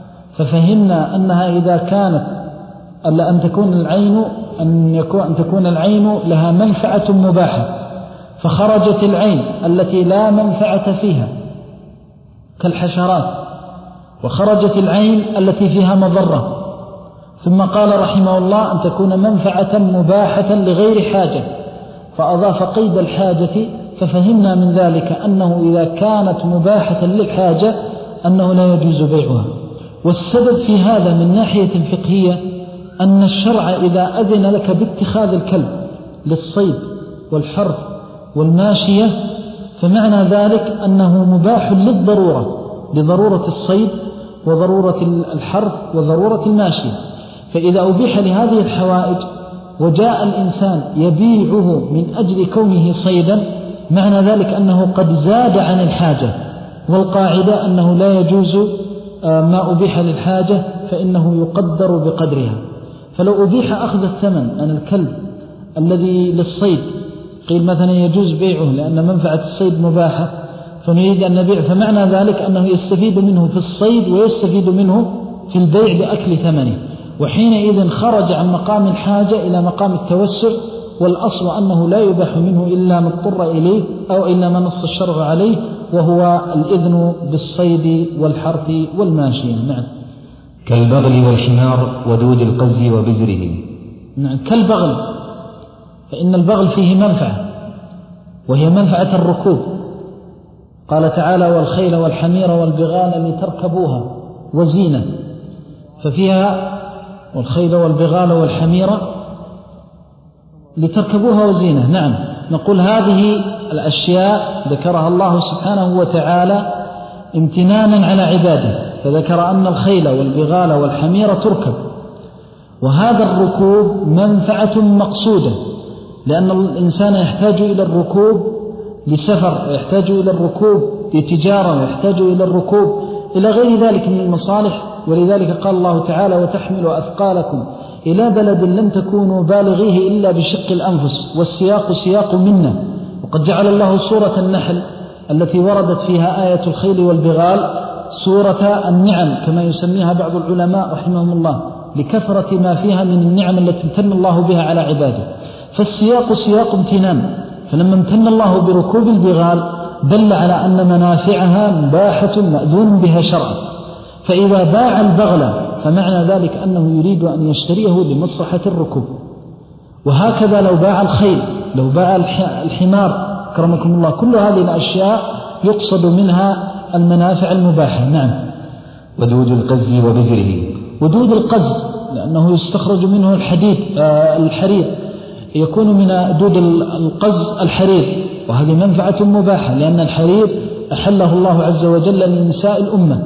ففهمنا أنها إذا كانت ألا أن تكون العين أن, يكون أن تكون العين لها منفعة مباحة، فخرجت العين التي لا منفعة فيها كالحشرات، وخرجت العين التي فيها مضرة، ثم قال رحمه الله أن تكون منفعة مباحة لغير حاجة، فأضاف قيد الحاجة، ففهمنا من ذلك أنه إذا كانت مباحة للحاجة أنه لا يجوز بيعها. والسبب في هذا من ناحية الفقهية أن الشرع إذا أذن لك باتخاذ الكلب للصيد والحرث والماشية فمعنى ذلك أنه مباح للضرورة، لضرورة الصيد وضرورة الحرث وضرورة الماشية. فإذا أبيح لهذه الحوائج وجاء الإنسان يبيعه من أجل كونه صيدا معنى ذلك أنه قد زاد عن الحاجة، والقاعدة أنه لا يجوز ما أبيح للحاجة فإنه يقدر بقدرها. فلو أبيح أخذ الثمن عن الكلب الذي للصيد قيل مثلا يجوز بيعه لأن منفعة الصيد مباحة فنريد أن نبيع، فمعنى ذلك أنه يستفيد منه في الصيد ويستفيد منه في البيع بأكل ثمنه، وحينئذ خرج عن مقام الحاجة إلى مقام التوسع، والأصل أنه لا يباح منه إلا ما اضطر إليه أو إلا ما نص الشرع عليه، وهو الإذن بالصيد والحرث والماشية. نعم. كالبغل والحمار ودود القز وبزره. نعم. كالبغل، فإن البغل فيه منفعة وهي منفعة الركوب، قال تعالى والخيل والحمير والبغال لتركبوها وزينة، ففيها والخيل والبغال والحمير لتركبوها وزينة. نعم. نقول هذه الأشياء ذكرها الله سبحانه وتعالى امتنانا على عباده، فذكر أن الخيل والبغال والحمير تركب، وهذا الركوب منفعة مقصودة، لأن الإنسان يحتاج إلى الركوب لسفر، يحتاج إلى الركوب لتجارة، ويحتاج إلى الركوب إلى غير ذلك من المصالح. ولذلك قال الله تعالى وتحمل أثقالكم إلى بلد لم تكونوا بالغيه إلا بشق الأنفس، والسياق سياق منا. وقد جعل الله سورة النحل التي وردت فيها آية الخيل والبغال سورة النعم كما يسميها بعض العلماء رحمهم الله، لكثرة ما فيها من النعم التي امتن الله بها على عباده. فالسياق سياق امتنان، فلما امتن الله بركوب البغال دل على أن منافعها مباحة مأذون بها شرعا، فإذا باع البغل فمعنى ذلك أنه يريد أن يشتريه لمصلحة الركوب. وهكذا لو باع الخيل، لو باع الحمار كرمكم الله، كل هذه الأشياء يقصد منها المنافع المباحة. نعم. ودود القز وبزره. ودود القز لأنه يستخرج منه الحديد آه الحرير، يكون من دود القز الحرير، وهذه منفعة مباحة لأن الحرير أحله الله عز وجل لنساء الأمة،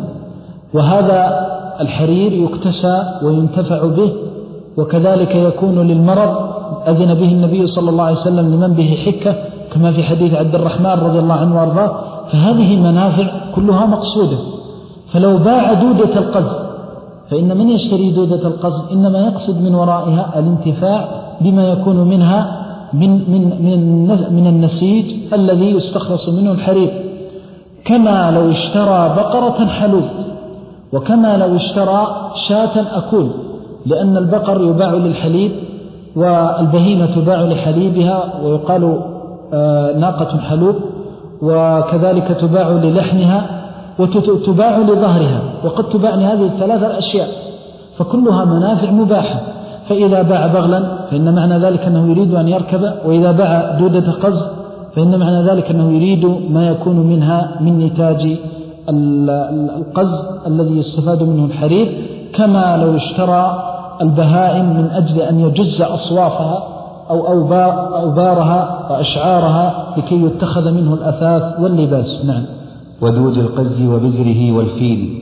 وهذا الحرير يكتسى وينتفع به، وكذلك يكون للمرض أذن به النبي صلى الله عليه وسلم لمن به حكة كما في حديث عبد الرحمن رضي الله عنه وارضاه. فهذه منافع كلها مقصودة. فلو باع دودة القز فإن من يشتري دودة القز إنما يقصد من ورائها الانتفاع بما يكون منها من, من, من, من النسيج الذي يستخلص منه الحرير، كما لو اشترى بقرة حلوب، وكما لو اشترى شاة أكول، لأن البقر يباع للحليب والبهيمة تباع لحليبها، ويقال ناقة حلوب، وكذلك تباع للحمها وتباع لظهرها، وقد تباع لهذه الثلاثة الأشياء، فكلها منافع مباحة. فإذا باع بغلا فإن معنى ذلك أنه يريد أن يركب، وإذا باع دودة قز فإن معنى ذلك أنه يريد ما يكون منها من نتاج القز الذي يستفاد منه الحرير، كما لو اشترى البهائم من أجل أن يجز أصوافها أو أوبارها وأشعارها لكي يتخذ منه الأثاث واللباس. نعم. ودود القز وبزره والفيل.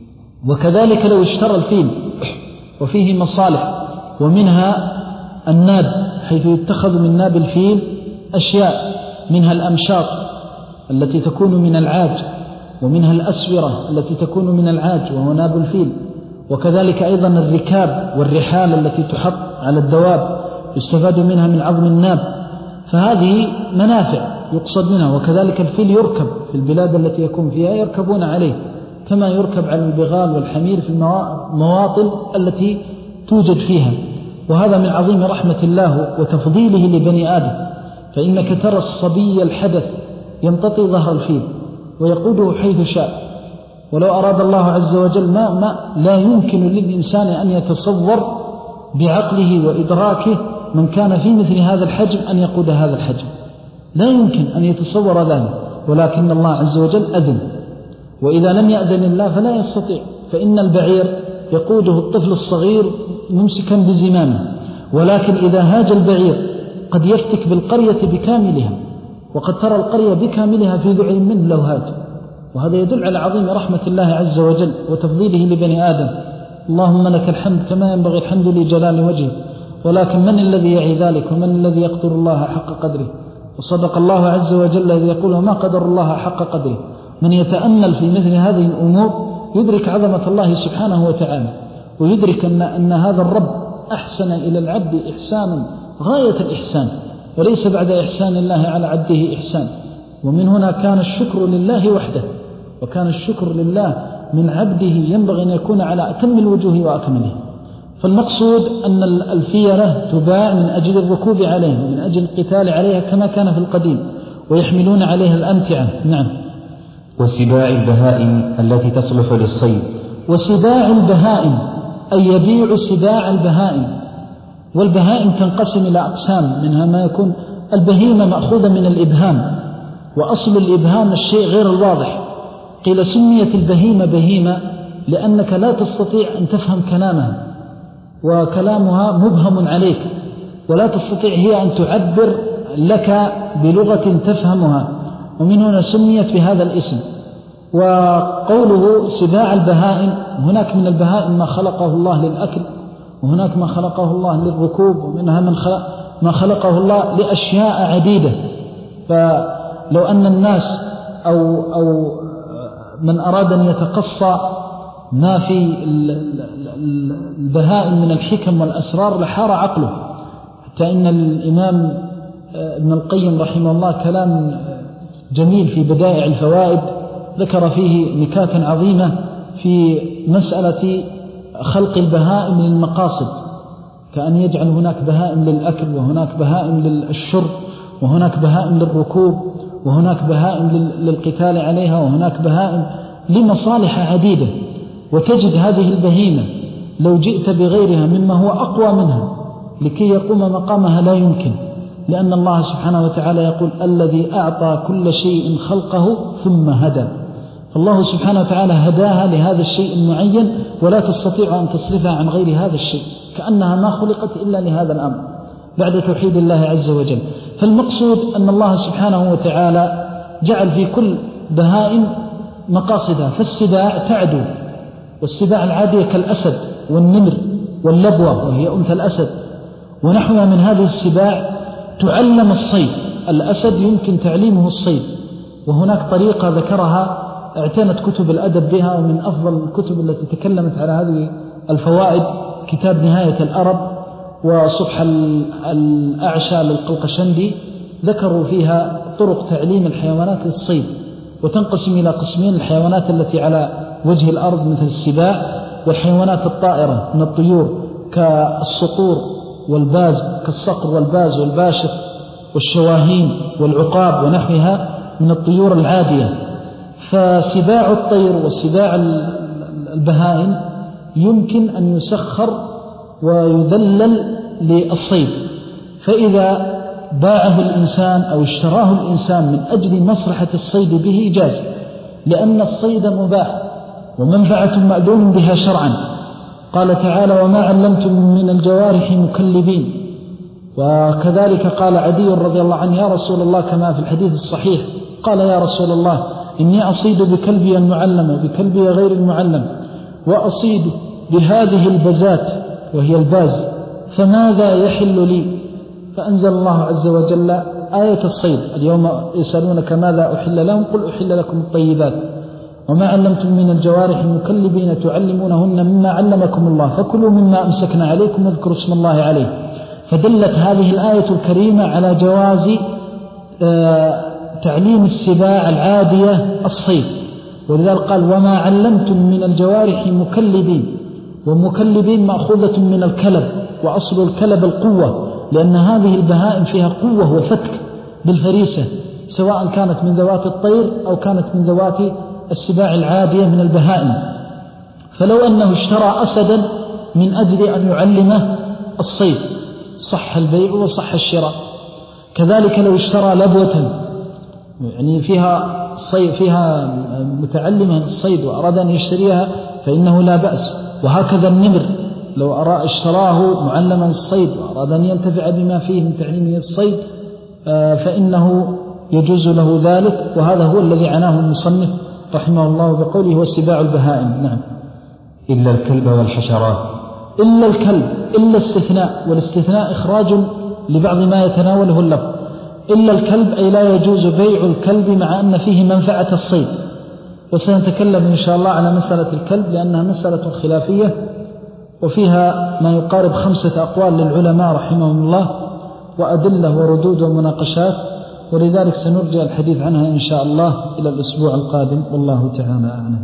وكذلك لو اشترى الفيل وفيه مصالح، ومنها الناب، حيث يتخذ من ناب الفيل أشياء، منها الأمشاط التي تكون من العاج، ومنها الأسورة التي تكون من العاج وهو ناب الفيل، وكذلك أيضا الركاب والرحال التي تحط على الدواب يستفاد منها من عظم الناب، فهذه منافع يقصد منها. وكذلك الفيل يركب في البلاد التي يكون فيها، يركبون عليه كما يركب على البغال والحمير في المواطن التي توجد فيها. وهذا من عظيم رحمة الله وتفضيله لبني آدم، فإنك ترى الصبي الحدث يمتطي ظهر الفيل ويقوده حيث شاء، ولو أراد الله عز وجل ما, ما لا يمكن للإنسان أن يتصور بعقله وإدراكه من كان في مثل هذا الحجم أن يقود هذا الحجم، لا يمكن أن يتصور ذلك، ولكن الله عز وجل أذن، وإذا لم يأذن الله فلا يستطيع. فإن البعير يقوده الطفل الصغير ممسكا بزمامه، ولكن إذا هاج البعير قد يفتك بالقرية بكاملها، وقد ترى القرية بكاملها في ذعر منه لو هاج. وهذا يدل على عظيم رحمة الله عز وجل وتفضيله لبني آدم. اللهم لك الحمد كما ينبغي الحمد لجلال وجهه، ولكن من الذي يعي ذلك؟ ومن الذي يقدر الله حق قدره؟ وصدق الله عز وجل الذي يقول ما قدر الله حق قدره. من يتأمل في مثل هذه الأمور يدرك عظمة الله سبحانه وتعالى، ويدرك أن, أن هذا الرب أحسن إلى العبد إحسانا غاية الإحسان، وليس بعد إحسان الله على عبده إحسان. ومن هنا كان الشكر لله وحده، وكان الشكر لله من عبده ينبغي أن يكون على أتم الوجوه وأكمله. فالمقصود أن الفيلة تباع من أجل الركوب عليها ومن أجل القتال عليها كما كان في القديم، ويحملون عليها الأمتعة. نعم. وسباع البهائم التي تصلح للصيد. وسباع البهائم أي يبيع سباع البهائم. والبهائم تنقسم إلى أقسام، منها ما يكون البهيمة مأخوذة من الإبهام، وأصل الإبهام الشيء غير الواضح. قيل سميت البهيمة بهيمة لأنك لا تستطيع أن تفهم كلامها، وكلامها مبهم عليك، ولا تستطيع هي أن تعبر لك بلغة تفهمها، ومن هنا سميت بهذا الاسم. وقوله سباع البهائم، هناك من البهائم ما خلقه الله للأكل، وهناك ما خلقه الله للركوب، ومنها من خلق ما خلقه الله لأشياء عديدة. فلو أن الناس أو, أو من أراد أن يتقصى ما في البهائم من الحكم والأسرار لحار عقله، حتى إن الإمام ابن القيم رحمه الله كلام جميل في بدائع الفوائد ذكر فيه نكات عظيمة في مسألة خلق البهائم للمقاصد، كأن يجعل هناك بهائم للأكل، وهناك بهائم للشرب، وهناك بهائم للركوب، وهناك بهائم للقتال عليها، وهناك بهائم لمصالح عديدة. وتجد هذه البهيمة لو جئت بغيرها مما هو أقوى منها لكي يقوم مقامها لا يمكن، لأن الله سبحانه وتعالى يقول الذي أعطى كل شيء خلقه ثم هدى. فالله سبحانه وتعالى هداها لهذا الشيء المعين، ولا تستطيع أن تصرفها عن غير هذا الشيء، كأنها ما خلقت إلا لهذا الأمر بعد توحيد الله عز وجل. فالمقصود أن الله سبحانه وتعالى جعل في كل بهائم مقاصدها، فالسباع تعدو، والسباع العادية كالأسد والنمر واللبوة وهي أنثى الأسد ونحوها من هذه السباع تعلم الصيد. الأسد يمكن تعليمه الصيد، وهناك طريقة ذكرها اعتنت كتب الأدب بها، ومن أفضل الكتب التي تكلمت على هذه الفوائد كتاب نهاية الأرب وصبح الأعشى للقلقشندي، ذكروا فيها طرق تعليم الحيوانات للصيد، وتنقسم إلى قسمين: الحيوانات التي على وجه الأرض مثل السباع، والحيوانات الطائرة من الطيور كالصقور والباز، كالصقر والباز والباشق والشواهين والعقاب ونحوها من الطيور العادية. فسباع الطير وسباع البهائم يمكن أن يسخر ويذلل للصيد، فإذا باعه الإنسان أو اشتراه الإنسان من أجل مصلحة الصيد به جاز، لأن الصيد مباح ومنفعة مأذون بها شرعا. قال تعالى: وما علمتم من الجوارح مكلبين، وكذلك قال عدي رضي الله عنه: يا رسول الله، كما في الحديث الصحيح، قال: يا رسول الله، إني أصيد بكلبي المعلم وبكلبي غير المعلم، وأصيد بهذه البزات وهي الباز، فماذا يحل لي؟ فأنزل الله عز وجل آية الصيد: اليوم يسألونك ماذا أحل لهم، قل أحل لكم الطيبات وما علمتم من الجوارح مكلبين تعلمونهن مما علمكم الله، فكلوا مما أمسكنا عليكم واذكروا اسم الله عليه. فدلت هذه الآية الكريمة على جواز تعليم السباع العادية الصيد، ولذلك قال: وما علمتم من الجوارح مكلبين، ومكلبين مأخوذة من الكلب، وأصل الكلب القوة، لأن هذه البهائم فيها قوة وفتك بالفريسة، سواء كانت من ذوات الطير أو كانت من ذوات السباع العادية من البهائم. فلو أنه اشترى أسدا من أجل أن يعلمه الصيد صح البيع وصح الشراء. كذلك لو اشترى لبوة يعني فيها صيد، فيها متعلمة الصيد، وأراد أن يشتريها فإنه لا بأس. وهكذا النمر لو أراد اشتراه معلما الصيد وأراد أن ينتفع بما فيه من تعليمه الصيد فإنه يجوز له ذلك. وهذا هو الذي عناه المصنف رحمه الله بقوله: والسباع البهائم. نعم. إلا الكلب والحشرات. إلا الكلب، إلا استثناء، والاستثناء إخراج لبعض ما يتناوله اللفظ. إلا الكلب أي لا يجوز بيع الكلب مع أن فيه منفعة الصيد، وسنتكلم إن شاء الله على مسألة الكلب لأنها مسألة خلافية وفيها ما يقارب خمسة أقوال للعلماء رحمهم الله، وأدلة وردود ومناقشات، ولذلك سنرجع الحديث عنها إن شاء الله إلى الأسبوع القادم، والله تعالى أعلم.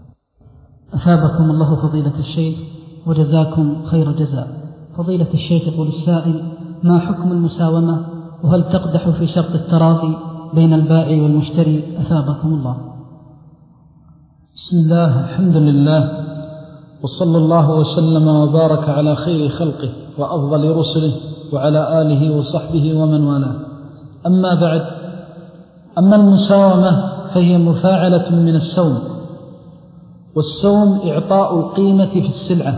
أثابكم الله فضيلة الشيخ وجزاكم خير جزاء. فضيلة الشيخ يقول السائل: ما حكم المساومة، وهل تقدح في شرط التراضي بين البائع والمشتري؟ أثابكم الله. بسم الله، الحمد لله، وصلى الله وسلم وبارك على خير خلقه وأفضل رسله وعلى آله وصحبه ومن والاه. أما بعد، أما المساومة فهي مفاعلة من السوم، والسوم إعطاء القيمة في السلعة.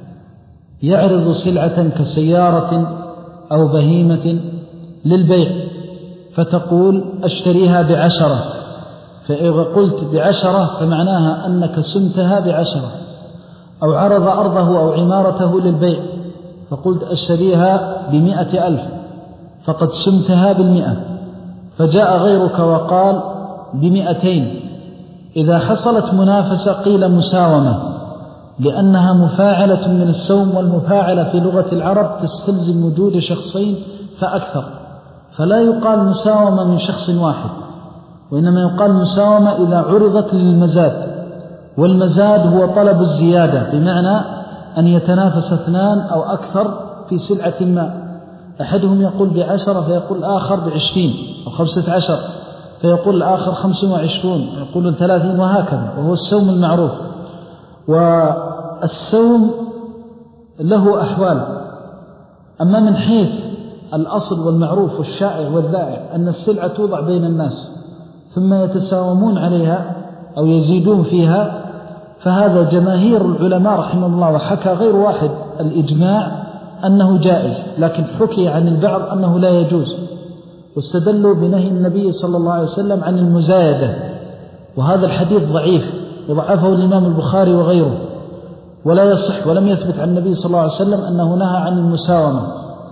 يعرض سلعة كسيارة أو بهيمة للبيع فتقول: أشتريها بعشرة، فإذا قلت بعشرة فمعناها أنك سمتها بعشرة. أو عرض أرضه أو عمارته للبيع فقلت: أشتريها بمئة ألف، فقد سمتها بالمئة. فجاء غيرك وقال بمئتين. إذا حصلت منافسة قيل مساومة، لأنها مفاعلة من السوم، والمفاعلة في لغة العرب تستلزم وجود شخصين فأكثر، فلا يقال مساومة من شخص واحد، وإنما يقال مساومة إذا عرضت للمزاد. والمزاد هو طلب الزيادة، بمعنى أن يتنافس اثنان أو أكثر في سلعة ما، أحدهم يقول بعشرة فيقول الآخر بعشرين، أو خمسة عشر فيقول الآخر خمس وعشرون، يقول ثلاثين، وهكذا، وهو السوم المعروف. والسوم له أحوال. أما من حيث الأصل والمعروف والشائع والذائع أن السلعة توضع بين الناس ثم يتساومون عليها أو يزيدون فيها، فهذا جماهير العلماء رحمه الله، وحكى غير واحد الإجماع أنه جائز، لكن حكي عن البعض أنه لا يجوز، واستدلوا بنهي النبي صلى الله عليه وسلم عن المزايدة، وهذا الحديث ضعيف وضعفه الإمام البخاري وغيره، ولا يصح، ولم يثبت عن النبي صلى الله عليه وسلم أنه نهى عن المساومة.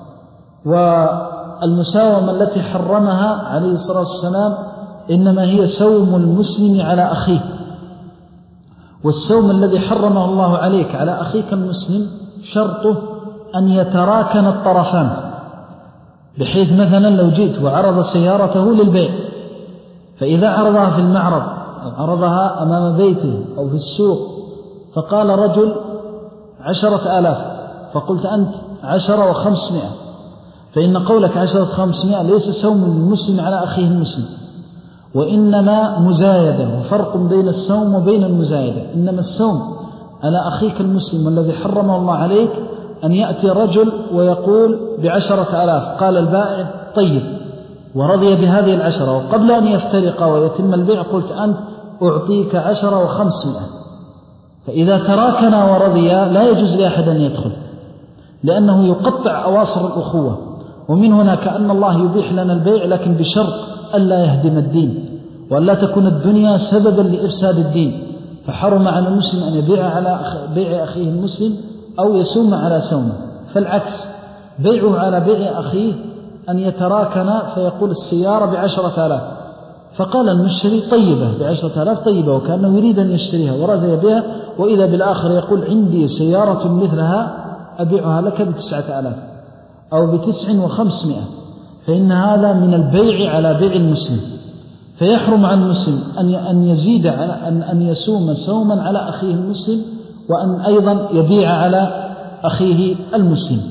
والمساومة التي حرمها عليه الصلاة والسلام إنما هي سوم المسلم على أخيه، والسوم الذي حرمه الله عليك على أخيك المسلم شرطه أن يتراكن الطرفان، بحيث مثلا لو جئت وعرض سيارته للبيع، فإذا عرضها في المعرض أو عرضها أمام بيته أو في السوق فقال رجل عشرة آلاف، فقلت أنت عشرة وخمسمائة، فإن قولك عشرة وخمسمائة ليس سوم المسلم على أخيه المسلم، وإنما مزايدة، وفرق بين السوم وبين المزايدة. إنما السوم على أخيك المسلم والذي حرمه الله عليك أن يأتي رجل ويقول بعشرة آلاف، قال البائع طيب ورضي بهذه العشرة، وقبل أن يفترق ويتم البيع قلت أنت أعطيك عشرة وخمسمائة، فإذا تراكنا ورضيا لا يجوز لأحد أن يدخل، لأنه يقطع أواصر الأخوة. ومن هنا كأن الله يبيح لنا البيع لكن بشرط ألا يهدم الدين وألا تكون الدنيا سببا لإفساد الدين، فحرم على المسلم أن يبيع على بيع أخيه المسلم أو يسوم على سومه. فالعكس بيعه على بيع أخيه أن يتراكن فيقول السيارة بعشرة آلاف، فقال المشتري طيبة بعشرة آلاف طيبة، وكأنه يريد أن يشتريها ورد يبيعها، وإذا بالآخر يقول عندي سيارة مثلها أبيعها لك بتسعة آلاف أو بتسع وخمسمائة، فإن هذا من البيع على بيع المسلم، فيحرم عن المسلم أن يزيد على أن أن يسوم سوما على أخيه المسلم، وأن أيضا يبيع على أخيه المسلم.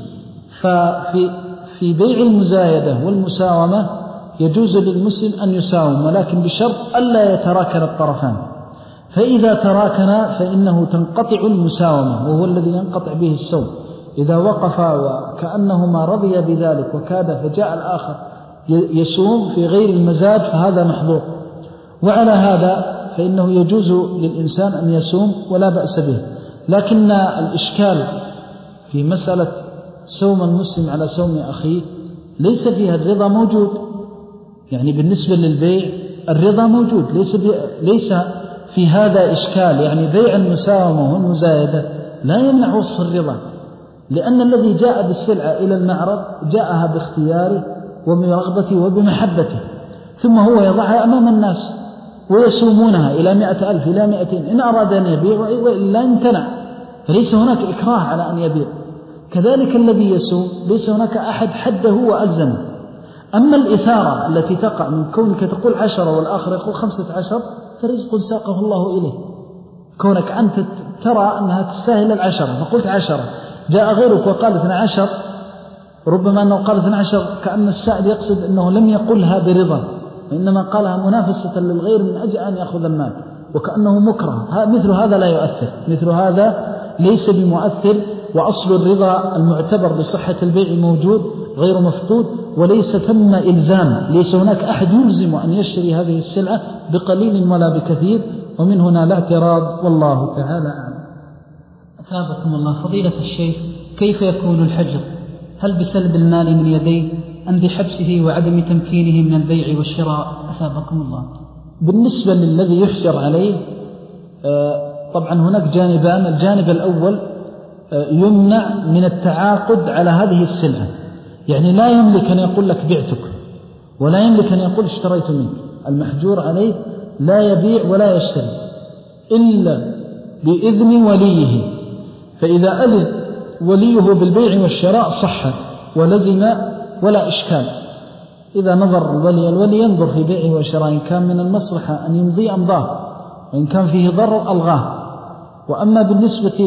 ففي في بيع المزايدة والمساومة يجوز للمسلم أن يساوم، ولكن بشرط ألا يتراكن الطرفان، فإذا تراكن فإنه تنقطع المساومة، وهو الذي ينقطع به السوم. إذا وقف وكأنهما رضي بذلك وكاد فجاء الآخر يسوم في غير المزاد فهذا محظور. وعلى هذا فإنه يجوز للإنسان أن يسوم ولا بأس به. لكن الإشكال في مسألة سوم المسلم على سوم أخيه ليس فيها الرضا موجود، يعني بالنسبة للبيع الرضا موجود، ليس ليس في هذا إشكال، يعني بيع المساومة والمزايدة لا يمنع وصف الرضا، لأن الذي جاء بالسلعة إلى المعرض جاءها باختياره وبرغبته وبمحبته، ثم هو يضعها أمام الناس ويسومونها إلى مئة ألف إلى مئتين، إن أراد أن يبيع وإلا امتنع، فليس هناك إكراه على أن يبيع. كذلك الذي يسوم ليس هناك أحد حده وألزمه. أما الإثارة التي تقع من كونك تقول عشرة والآخر يقول خمسة عشر فرزق ساقه الله إليه، كونك أنت ترى أنها تستاهل العشرة فقلت عشرة، جاء غيرك وقال اثنى عشر، ربما أنه قال اثنى عشر كأن السائل يقصد أنه لم يقلها برضا، وإنما قالها منافسة للغير من أجل أن يأخذ المال، وكأنه مكره. مثل هذا لا يؤثر، مثل هذا ليس بمؤثر، وأصل الرضا المعتبر بصحة البيع موجود غير مفقود، وليس ثم إلزام، ليس هناك أحد يلزم أن يشتري هذه السلعة بقليل ولا بكثير، ومن هنا لا اعتراض، والله تعالى أعلم. أثابكم الله فضيلة الشيخ، كيف يكون الحجر؟ هل بسلب المال من يديه أم بحبسه وعدم تمكينه من البيع والشراء؟ أثابكم الله. بالنسبة للذي يحجر عليه طبعا هناك جانبان. الجانب الأول يمنع من التعاقد على هذه السلعة، يعني لا يملك أن يقول لك بعتك، ولا يملك أن يقول اشتريت منك. المحجور عليه لا يبيع ولا يشتري إلا بإذن وليه، فإذا أذن وليه بالبيع والشراء صح ولزم ولا إشكال. إذا نظر الولي الولي ينظر في بيعه وشراء، إن كان من المصلحة أن يمضي أمضاه، وإن كان فيه ضرر ألغاه. وأما بالنسبة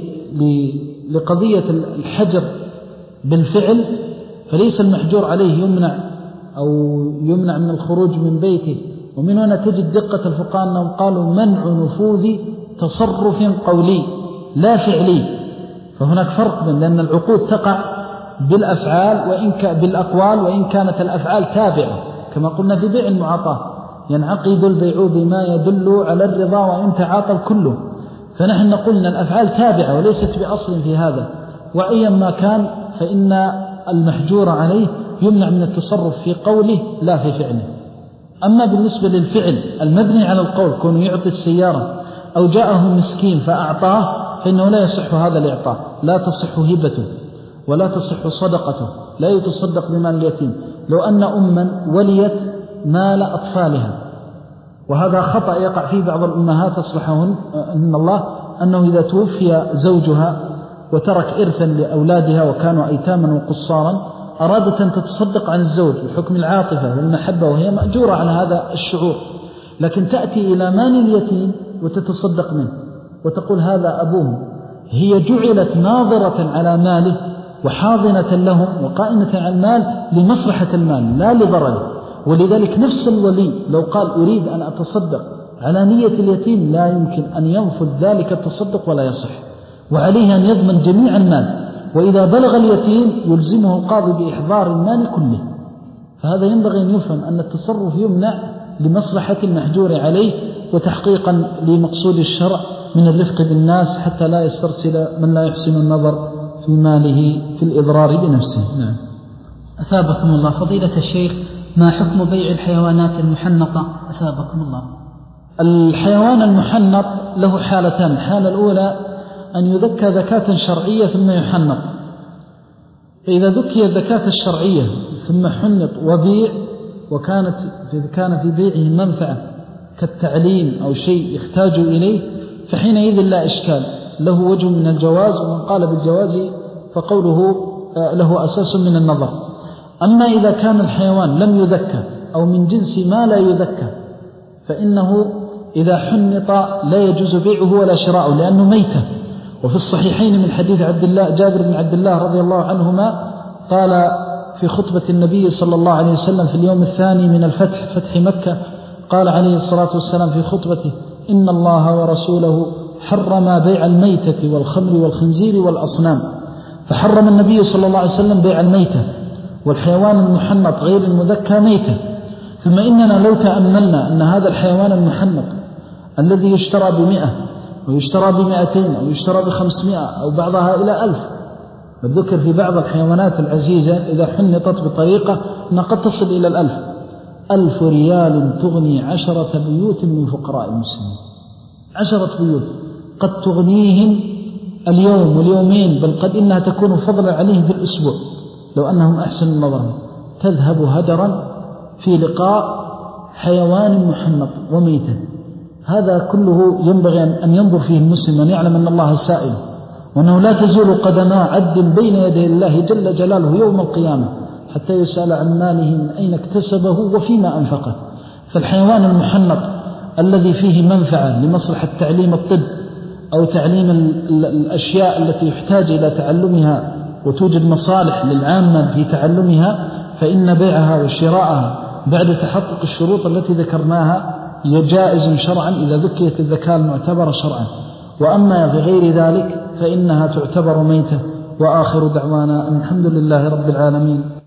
لقضية الحجر بالفعل فليس المحجور عليه يمنع أو يمنع من الخروج من بيته. ومن هنا تجد دقة الفقهاء أنهم قالوا منع نفوذ تصرف قولي لا فعلي، فهناك فرق بين، لأن العقود تقع بالأفعال وإن ك... بالأقوال وإن كانت الأفعال تابعة، كما قلنا في بيع المعاطاة ينعقد البيع بما يدل على الرضا وإن تعاطى الكل، فنحن نقول أن الأفعال تابعة وليست بأصل في هذا. وأيا ما كان فإن المحجور عليه يمنع من التصرف في قوله لا في فعله. أما بالنسبة للفعل المبني على القول، كونه يعطي السيارة أو جاءه مسكين فأعطاه، فإنه لا يصح هذا الإعطاء، لا تصح هبته ولا تصح صدقته، لا يتصدق بمال اليتيم. لو أن أما وليت مال أطفالها، وهذا خطأ يقع فيه بعض الأمهات أصلحهن أن الله، أنه إذا توفي زوجها وترك إرثا لأولادها وكانوا أيتاما وقصارا أرادت أن تتصدق عن الزوج بحكم العاطفة والمحبة، وهي مأجورة على هذا الشعور، لكن تأتي إلى مال اليتيم وتتصدق منه وتقول هذا أبوه، هي جعلت ناظرة على ماله وحاضنة لهم وقائمة على المال لمصلحة المال لا لضرره. ولذلك نفس الولي لو قال أريد أن أتصدق على نية اليتيم لا يمكن أن ينفذ ذلك التصدق ولا يصح، وعليه أن يضمن جميع المال، وإذا بلغ اليتيم يلزمه القاضي بإحضار المال كله. فهذا ينبغي أن يفهم أن التصرف يمنع لمصلحة المحجور عليه وتحقيقا لمقصود الشرع من الرفق بالناس حتى لا يسترسل من لا يحسن النظر في ماله في الإضرار بنفسه. نعم. أثابكم الله. فضيلة الشيخ، ما حكم بيع الحيوانات المحنطة؟ أثابكم الله. الحيوان المحنط له حالتان. الحالة الأولى أن يذكى ذكاة شرعية ثم يحنط، فإذا ذكي الذكاة الشرعية ثم حنط وبيع، وكانت كان في بيعه منفعة كالتعليم أو شيء يحتاج إليه، فحينئذ لا إشكال، له وجه من الجواز، ومن قال بالجواز فقوله له أساس من النظر. أما إذا كان الحيوان لم يذكى أو من جنس ما لا يذكى، فإنه إذا حنط لا يجوز بيعه ولا شراؤه لأنه ميتة. وفي الصحيحين من حديث عبد الله جابر بن عبد الله رضي الله عنهما قال في خطبة النبي صلى الله عليه وسلم في اليوم الثاني من الفتح فتح مكة، قال عليه الصلاة والسلام في خطبته: إن الله ورسوله حرم بيع الميتة والخمر والخنزير والأصنام. فحرم النبي صلى الله عليه وسلم بيع الميتة، والحيوان المحنط غير المذكى ميتة. ثم إننا لو تأملنا أن هذا الحيوان المحنط الذي يشترى بمئة ويشترى بمئتين أو يشترى بخمسمائة أو بعضها إلى ألف، والذكر في بعض الحيوانات العزيزة إذا حنطت بطريقة أنها قد تصل إلى الألف، ألف ريال تغني عشرة بيوت من فقراء المسلمين. عشرة بيوت قد تغنيهم اليوم واليومين، بل قد إنها تكون فضلا عليهم في الأسبوع لو أنهم أحسن النظر. تذهب هدرا في لقاء حيوان محنط وميتا. هذا كله ينبغي أن ينظر فيه المسلم، أن يعلم أن الله سائل، وأنه لا تزول قدما عبد بين يدي الله جل جلاله يوم القيامة حتى يسأل عن ماله من أين اكتسبه وفيما أنفقه. فالحيوان المحنط الذي فيه منفعة لمصلحة تعليم الطب أو تعليم الأشياء التي يحتاج إلى تعلمها وتوجد مصالح للعامة في تعلمها، فإن بيعها وشراءها بعد تحقق الشروط التي ذكرناها جائز شرعا إذا ذكيت الذكاء المعتبر شرعا. وأما في غير ذلك فإنها تعتبر ميتة. وآخر دعوانا الحمد لله رب العالمين.